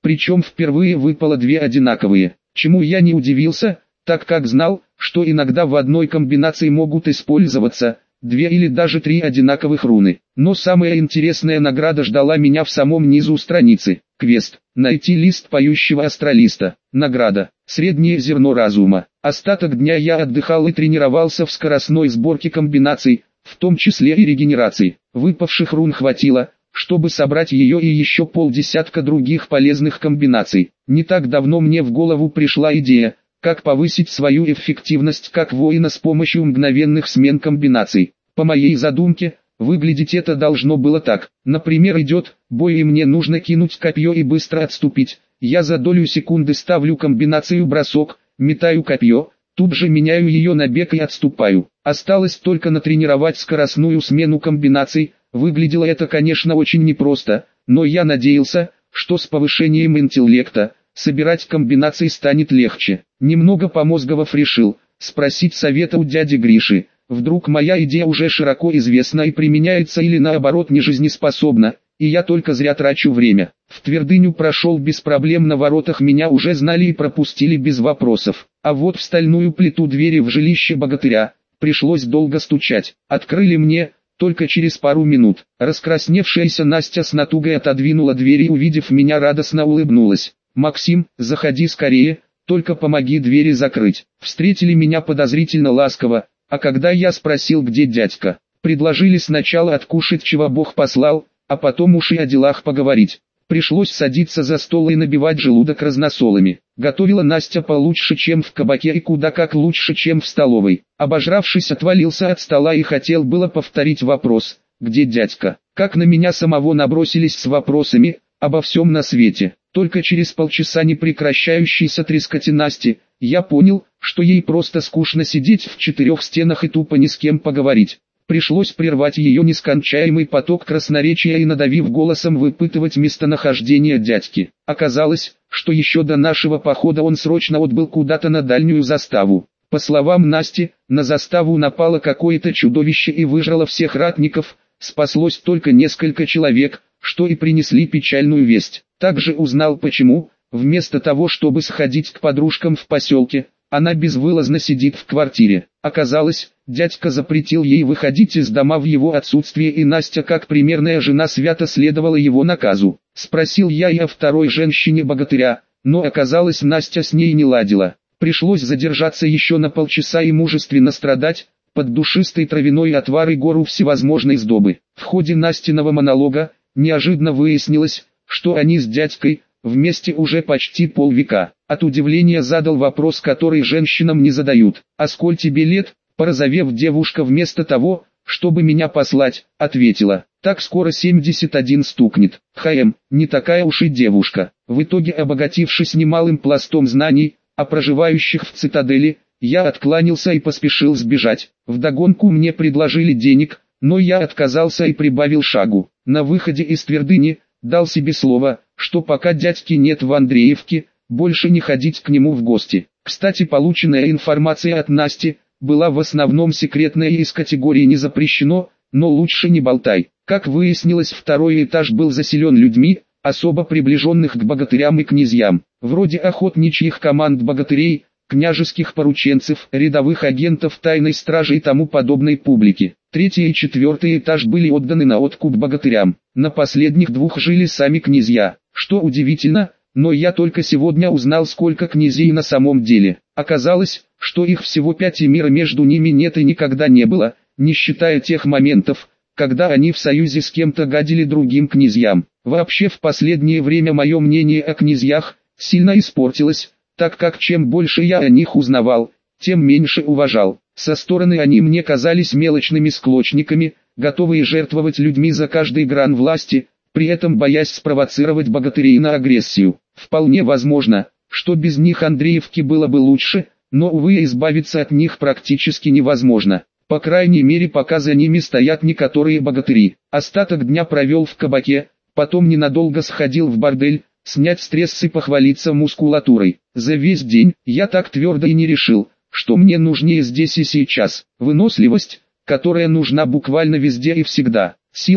причем впервые выпало две одинаковые, чему я не удивился, так как знал, что иногда в одной комбинации могут использоваться две или даже три одинаковых руны. Но самая интересная награда ждала меня в самом низу страницы. Квест. Найти лист поющего астралиста. Награда. Среднее зерно разума. Остаток дня я отдыхал и тренировался в скоростной сборке комбинаций, в том числе и регенерации. Выпавших рун хватило, чтобы собрать ее и еще полдесятка других полезных комбинаций. Не так давно мне в голову пришла идея, как повысить свою эффективность как воина с помощью мгновенных смен комбинаций. По моей задумке, выглядеть это должно было так. Например, идет бой и мне нужно кинуть копье и быстро отступить. Я за долю секунды ставлю комбинацию бросок, метаю копье, тут же меняю ее на бег и отступаю. Осталось только натренировать скоростную смену комбинаций. Выглядело это, конечно, очень непросто, но я надеялся, что с повышением интеллекта собирать комбинации станет легче. Немного помозговав решил спросить совета у дяди Гриши. Вдруг моя идея уже широко известна и применяется или наоборот не жизнеспособна, и я только зря трачу время. В твердыню прошел без проблем, на воротах меня уже знали и пропустили без вопросов. А вот в стальную плиту двери в жилище богатыря пришлось долго стучать. Открыли мне только через пару минут. Раскрасневшаяся Настя с натугой отодвинула дверь и, увидев меня, радостно улыбнулась. «Максим, заходи скорее, только помоги двери закрыть». Встретили меня подозрительно ласково, а когда я спросил, где дядька, предложили сначала откушать, чего Бог послал, а потом уж и о делах поговорить. Пришлось садиться за стол и набивать желудок разносолами. Готовила Настя получше, чем в кабаке, и куда как лучше, чем в столовой. Обожравшись, отвалился от стола и хотел было повторить вопрос, где дядька, как на меня самого набросились с вопросами обо всем на свете. Только через полчаса непрекращающейся трескоти Насти, я понял, что ей просто скучно сидеть в четырех стенах и тупо ни с кем поговорить. Пришлось прервать ее нескончаемый поток красноречия и, надавив голосом, выпытывать местонахождение дядьки. Оказалось, что еще до нашего похода он срочно отбыл куда-то на дальнюю заставу. По словам Насти, на заставу напало какое-то чудовище и выжрало всех ратников, спаслось только несколько человек, что и принесли печальную весть. Также узнал, почему, вместо того, чтобы сходить к подружкам в поселке, она безвылазно сидит в квартире. Оказалось, дядька запретил ей выходить из дома в его отсутствие, и Настя, как примерная жена, свято следовала его наказу. Спросил я и о второй женщине богатыря, но оказалось, Настя с ней не ладила. Пришлось задержаться еще на полчаса и мужественно страдать под душистой травяной отвар и гору всевозможной сдобы. В ходе Настиного монолога неожиданно выяснилось, что они с дядькой вместе уже почти полвека. От удивления задал вопрос, который женщинам не задают. «А сколь тебе лет?» Порозовев, девушка вместо того, чтобы меня послать, ответила: «Так скоро семьдесят один стукнет». Хм, не такая уж и девушка. В итоге, обогатившись немалым пластом знаний о проживающих в цитадели, я откланялся и поспешил сбежать. Вдогонку мне предложили денег, но я отказался и прибавил шагу. На выходе из твердыни дал себе слово, что пока дядьки нет в Андреевке, больше не ходить к нему в гости. Кстати, полученная информация от Насти была в основном секретная и из категории «не запрещено», но лучше не болтай. Как выяснилось, второй этаж был заселен людьми, особо приближенных к богатырям и князьям, вроде охотничьих команд богатырей, княжеских порученцев, рядовых агентов тайной стражи и тому подобной публики. Третий и четвертый этаж были отданы на откуп богатырям. На последних двух жили сами князья. Что удивительно, но я только сегодня узнал, сколько князей на самом деле. Оказалось, что их всего пять и мира между ними нет и никогда не было, не считая тех моментов, когда они в союзе с кем-то гадили другим князьям. Вообще, в последнее время мое мнение о князьях сильно испортилось, так как чем больше я о них узнавал, тем меньше уважал. Со стороны они мне казались мелочными склочниками, готовые жертвовать людьми за каждый гран власти, при этом боясь спровоцировать богатырей на агрессию. Вполне возможно, что без них Андреевке было бы лучше, но, увы, избавиться от них практически невозможно. По крайней мере, пока за ними стоят некоторые богатыри. Остаток дня провел в кабаке, потом ненадолго сходил в бордель, снять стресс и похвалиться мускулатурой. За весь день я так твердо и не решил, что мне нужнее здесь и сейчас. Выносливость, которая нужна буквально везде и всегда. Сила,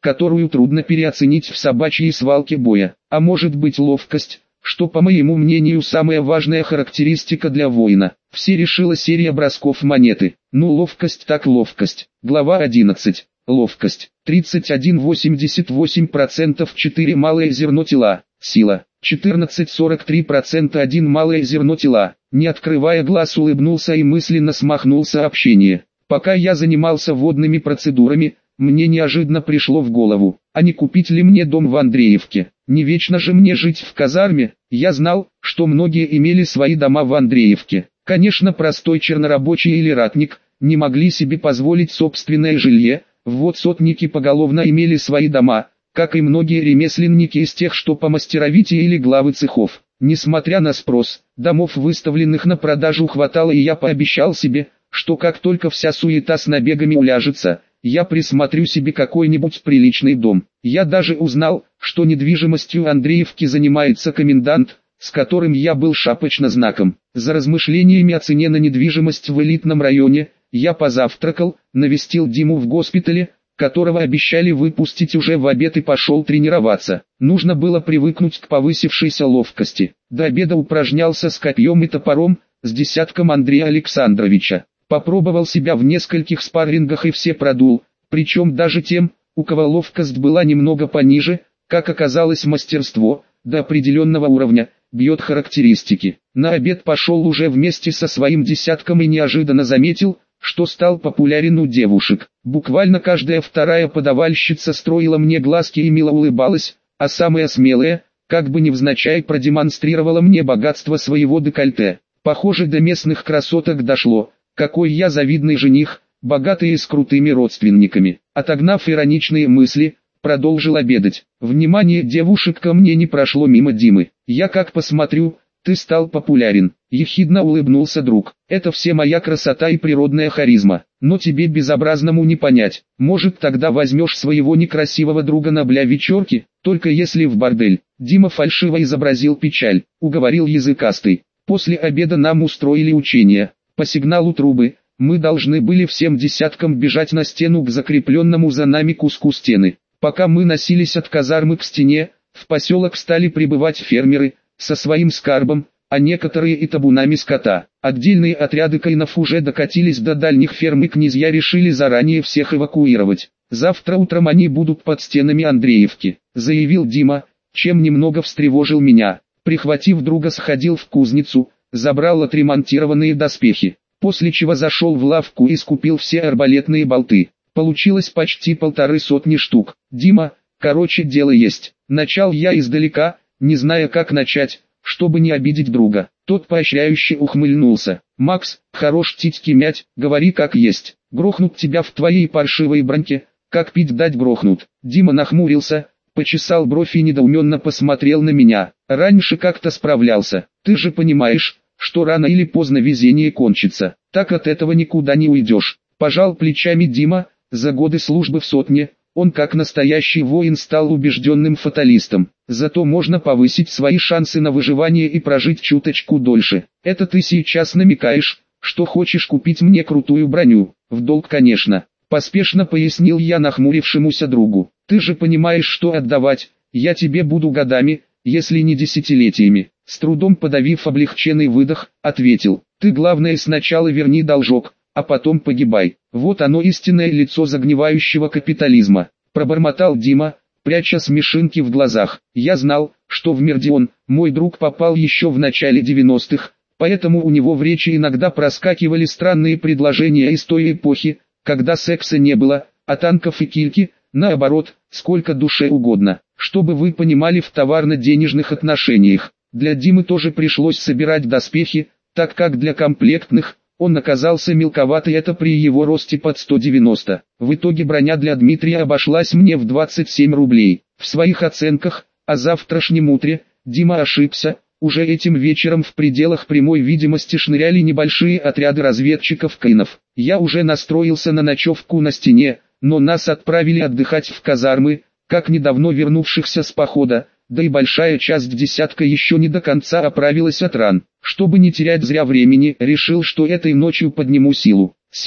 которую трудно переоценить в собачьей свалке боя. А может быть ловкость, что по моему мнению самая важная характеристика для воина. Все решила серия бросков монеты. Ну ловкость так ловкость. Глава одиннадцать. Ловкость. тридцать один целых восемьдесят восемь сотых процента четыре малое зерно тела. Сила. четырнадцать целых сорок три сотых процента один малое зерно тела. Не открывая глаз улыбнулся и мысленно смахнул сообщение. Пока я занимался водными процедурами, мне неожиданно пришло в голову, а не купить ли мне дом в Андреевке. Не вечно же мне жить в казарме. Я знал, что многие имели свои дома в Андреевке. Конечно, простой чернорабочий или ратник не могли себе позволить собственное жилье. Вот сотники поголовно имели свои дома, как и многие ремесленники из тех, что по мастеровите или главы цехов. Несмотря на спрос, домов, выставленных на продажу, хватало, и я пообещал себе, что как только вся суета с набегами уляжется, я присмотрю себе какой-нибудь приличный дом. Я даже узнал, что недвижимостью Андреевки занимается комендант, с которым я был шапочно знаком. За размышлениями о цене на недвижимость в элитном районе, я позавтракал, навестил Диму в госпитале, которого обещали выпустить уже в обед, и пошел тренироваться. Нужно было привыкнуть к повысившейся ловкости. До обеда упражнялся с копьем и топором, с десятком Андрея Александровича. Попробовал себя в нескольких спаррингах и все продул, причем даже тем, у кого ловкость была немного пониже, как оказалось мастерство, до определенного уровня, бьет характеристики. На обед пошел уже вместе со своим десятком и неожиданно заметил, что стал популярен у девушек. Буквально каждая вторая подавальщица строила мне глазки и мило улыбалась, а самая смелая, как бы невзначай, продемонстрировала мне богатство своего декольте. Похоже, до местных красоток дошло, какой я завидный жених, богатый и с крутыми родственниками. Отогнав ироничные мысли, продолжил обедать. Внимание девушек ко мне не прошло мимо Димы. Я как посмотрю, ты стал популярен. Ехидно улыбнулся друг. Это все моя красота и природная харизма. Но тебе безобразному не понять. Может, тогда возьмешь своего некрасивого друга на бля вечерки, только если в бордель. Дима фальшиво изобразил печаль, уговорил языкастый. После обеда нам устроили учения. По сигналу трубы, мы должны были всем десяткам бежать на стену к закрепленному за нами куску стены. Пока мы носились от казармы к стене, в поселок стали прибывать фермеры, со своим скарбом, а некоторые и табунами скота. Отдельные отряды каинов уже докатились до дальних ферм, и князья решили заранее всех эвакуировать. Завтра утром они будут под стенами Андреевки, заявил Дима, чем немного встревожил меня. Прихватив друга, сходил в кузницу, забрал отремонтированные доспехи, после чего зашел в лавку и скупил все арбалетные болты. Получилось почти полторы сотни штук. Дима, короче, дело есть. Начал я издалека, не зная, как начать, чтобы не обидеть друга. Тот поощряюще ухмыльнулся. «Макс, хорош титьки мять, говори как есть. Грохнут тебя в твоей паршивой броньке, как пить дать грохнут». Дима нахмурился, почесал бровь и недоуменно посмотрел на меня. «Раньше как-то справлялся. Ты же понимаешь, что рано или поздно везение кончится. Так от этого никуда не уйдешь». Пожал плечами Дима. За годы службы в сотне, он как настоящий воин стал убежденным фаталистом. Зато можно повысить свои шансы на выживание и прожить чуточку дольше. Это ты сейчас намекаешь, что хочешь купить мне крутую броню? В долг, конечно. Поспешно пояснил я нахмурившемуся другу. Ты же понимаешь, что отдавать я тебе буду годами, если не десятилетиями. С трудом подавив облегченный выдох, ответил. Ты главное сначала верни должок, а потом погибай. Вот оно истинное лицо загнивающего капитализма. Пробормотал Дима, пряча смешинки в глазах. Я знал, что в Мердион мой друг попал еще в начале девяностых, поэтому у него в речи иногда проскакивали странные предложения из той эпохи, когда секса не было, а танков и кильки, наоборот, сколько душе угодно. Чтобы вы понимали, в товарно-денежных отношениях, для Димы тоже пришлось собирать доспехи, так как для комплектных он оказался мелковат, и это при его росте под сто девяносто. В итоге броня для Дмитрия обошлась мне в двадцать семь рублей. В своих оценках о завтрашнем утре Дима ошибся. Уже этим вечером в пределах прямой видимости шныряли небольшие отряды разведчиков-каинов. Я уже настроился на ночевку на стене, но нас отправили отдыхать в казармы, как недавно вернувшихся с похода, да и большая часть десятка еще не до конца оправилась от ран. Чтобы не терять зря времени, решил, что этой ночью подниму силу. Сила.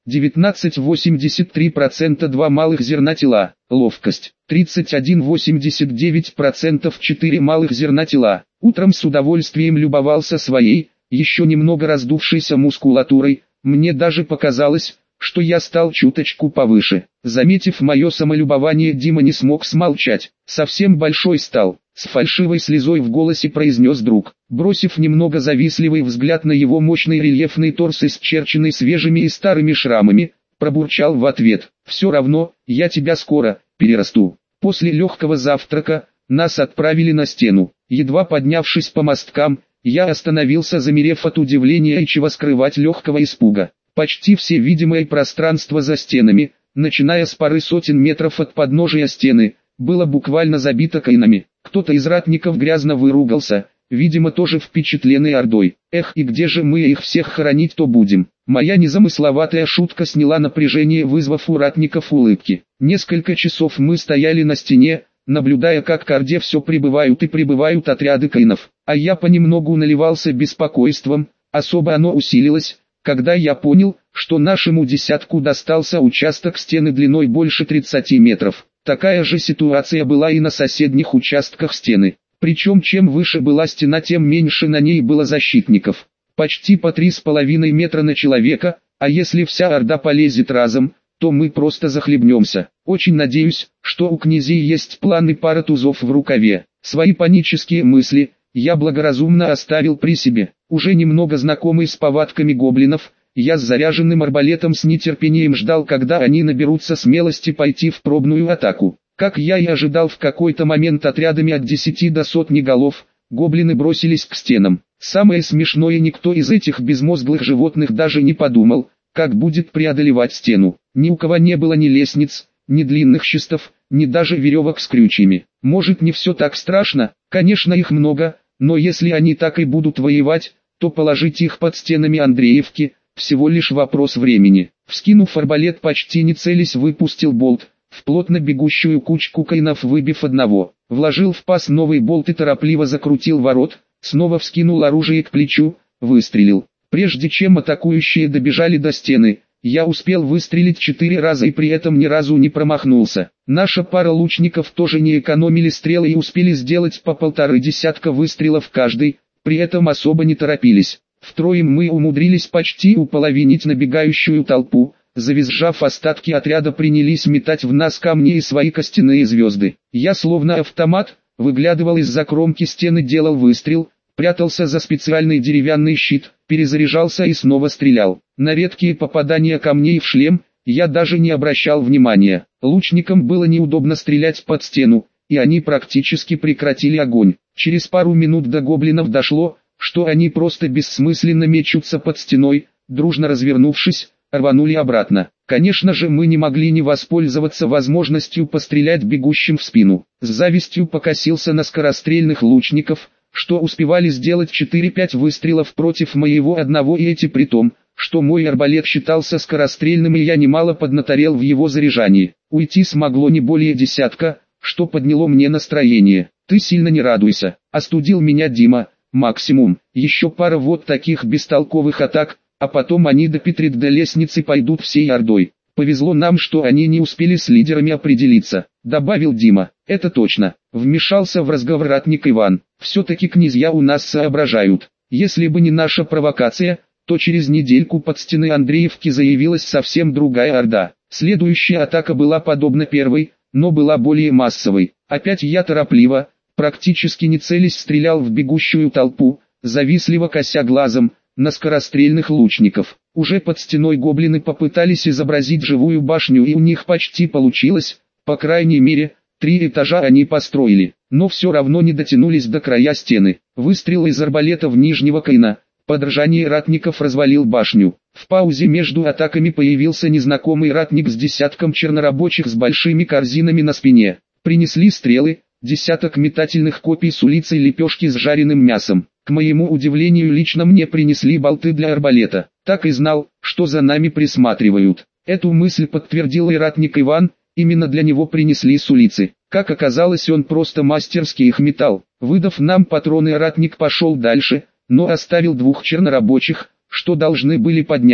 девятнадцать целых восемьдесят три сотых процента два малых зерна тела, ловкость, тридцать один целых восемьдесят девять сотых процента четыре малых зерна тела. Утром с удовольствием любовался своей, еще немного раздувшейся мускулатурой, мне даже показалось, что я стал чуточку повыше. Заметив мое самолюбование, Дима не смог смолчать, совсем большой стал, с фальшивой слезой в голосе произнес друг. Бросив немного завистливый взгляд на его мощный рельефный торс, исчерченный свежими и старыми шрамами, пробурчал в ответ: «Все равно, я тебя скоро перерасту». После легкого завтрака нас отправили на стену. Едва поднявшись по мосткам, я остановился, замерев от удивления и чего скрывать легкого испуга. Почти все видимое пространство за стенами, начиная с пары сотен метров от подножия стены, было буквально забито кайнами. Кто-то из ратников грязно выругался, видимо тоже впечатленный ордой. Эх, и где же мы их всех хоронить-то будем? Моя незамысловатая шутка сняла напряжение, вызвав у ратников улыбки. Несколько часов мы стояли на стене, наблюдая, как к орде все прибывают и прибывают отряды кайнов. А я понемногу наливался беспокойством, особо оно усилилось, когда я понял, что нашему десятку достался участок стены длиной больше тридцати метров. Такая же ситуация была и на соседних участках стены. Причем чем выше была стена, тем меньше на ней было защитников. Почти по три с половиной метра на человека, а если вся орда полезет разом, то мы просто захлебнемся. Очень надеюсь, что у князей есть план и пара тузов в рукаве. Свои панические мысли я благоразумно оставил при себе. Уже немного знакомый с повадками гоблинов, я с заряженным арбалетом с нетерпением ждал, когда они наберутся смелости пойти в пробную атаку. Как я и ожидал, в какой-то момент отрядами от десяти до сотни голов, гоблины бросились к стенам. Самое смешное, никто из этих безмозглых животных даже не подумал, как будет преодолевать стену. Ни у кого не было ни лестниц, ни длинных шестов, ни даже веревок с крючьями. Может, не все так страшно? Конечно, их много, но если они так и будут воевать, то положить их под стенами Андреевки – всего лишь вопрос времени. Вскинув арбалет, почти не целясь, выпустил болт в плотно бегущую кучку кайнов, выбив одного. Вложил в паз новый болт и торопливо закрутил ворот, снова вскинул оружие к плечу, выстрелил. Прежде чем атакующие добежали до стены, я успел выстрелить четыре раза и при этом ни разу не промахнулся. Наша пара лучников тоже не экономили стрелы и успели сделать по полторы десятка выстрелов каждый, при этом особо не торопились. Втроем мы умудрились почти уполовинить набегающую толпу. Завизжав, остатки отряда принялись метать в нас камни и свои костяные звезды. Я словно автомат, выглядывал из-за кромки стены, делал выстрел, прятался за специальный деревянный щит, перезаряжался и снова стрелял. На редкие попадания камней в шлем я даже не обращал внимания. Лучникам было неудобно стрелять под стену, и они практически прекратили огонь. Через пару минут до гоблинов дошло, что они просто бессмысленно мечутся под стеной. Дружно развернувшись, рванули обратно. Конечно же, мы не могли не воспользоваться возможностью пострелять бегущим в спину. С завистью покосился на скорострельных лучников, что успевали сделать четыре-пять выстрелов против моего одного, и эти при том, что мой арбалет считался скорострельным и я немало поднаторел в его заряжании. Уйти смогло не более десятка, что подняло мне настроение. «Ты сильно не радуйся», — остудил меня Дима. «Максимум, еще пара вот таких бестолковых атак, а потом они до Петрит до лестницы пойдут всей ордой. Повезло нам, что они не успели с лидерами определиться», — добавил Дима. «Это точно», — вмешался в разговор ратник Иван. «Все-таки князья у нас соображают. Если бы не наша провокация, то через недельку под стены Андреевки заявилась совсем другая орда. Следующая атака была подобна первой, но была более массовой. Опять я торопливо, практически не целясь, стрелял в бегущую толпу, завистливо кося глазом на скорострельных лучников. Уже под стеной гоблины попытались изобразить живую башню, и у них почти получилось. По крайней мере, три этажа они построили, но все равно не дотянулись до края стены. Выстрел из арбалета в нижнего кайна, под ржание ратников, развалил башню. В паузе между атаками появился незнакомый ратник с десятком чернорабочих с большими корзинами на спине. Принесли стрелы, десяток метательных копий с улицей, лепешки с жареным мясом. К моему удивлению, лично мне принесли болты для арбалета. Так и знал, что за нами присматривают. Эту мысль подтвердил и ратник Иван, именно для него принесли с улицы. Как оказалось, он просто мастерски их метал. Выдав нам патроны, ратник пошел дальше, но оставил двух чернорабочих, что должны были поднять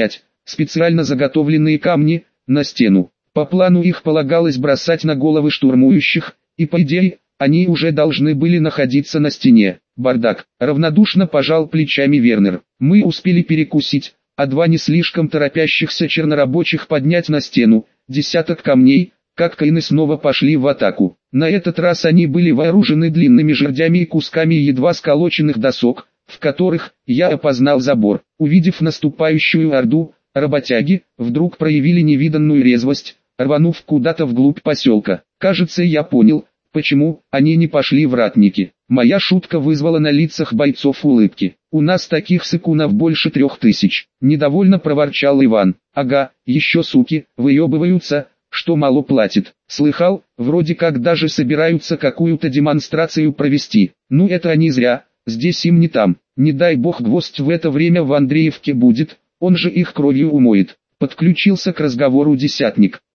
специально заготовленные камни, на стену. По плану их полагалось бросать на головы штурмующих, и по идее, они уже должны были находиться на стене. Бардак. Равнодушно пожал плечами Вернер. Мы успели перекусить, а два не слишком торопящихся чернорабочих поднять на стену десяток камней, как каины снова пошли в атаку. На этот раз они были вооружены длинными жердями и кусками едва сколоченных досок, в которых я опознал забор. Увидев наступающую орду, работяги вдруг проявили невиданную резвость, рванув куда-то вглубь поселка. Кажется, я понял, почему они не пошли в ратники. Моя шутка вызвала на лицах бойцов улыбки. «У нас таких сыкунов больше трех тысяч», — недовольно проворчал Иван. «Ага, еще суки, выебываются, что мало платит. Слыхал, вроде как даже собираются какую-то демонстрацию провести. Ну это они зря, здесь им не там. Не дай бог гвоздь в это время в Андреевке будет, он же их кровью умоет». Подключился к разговору десятник.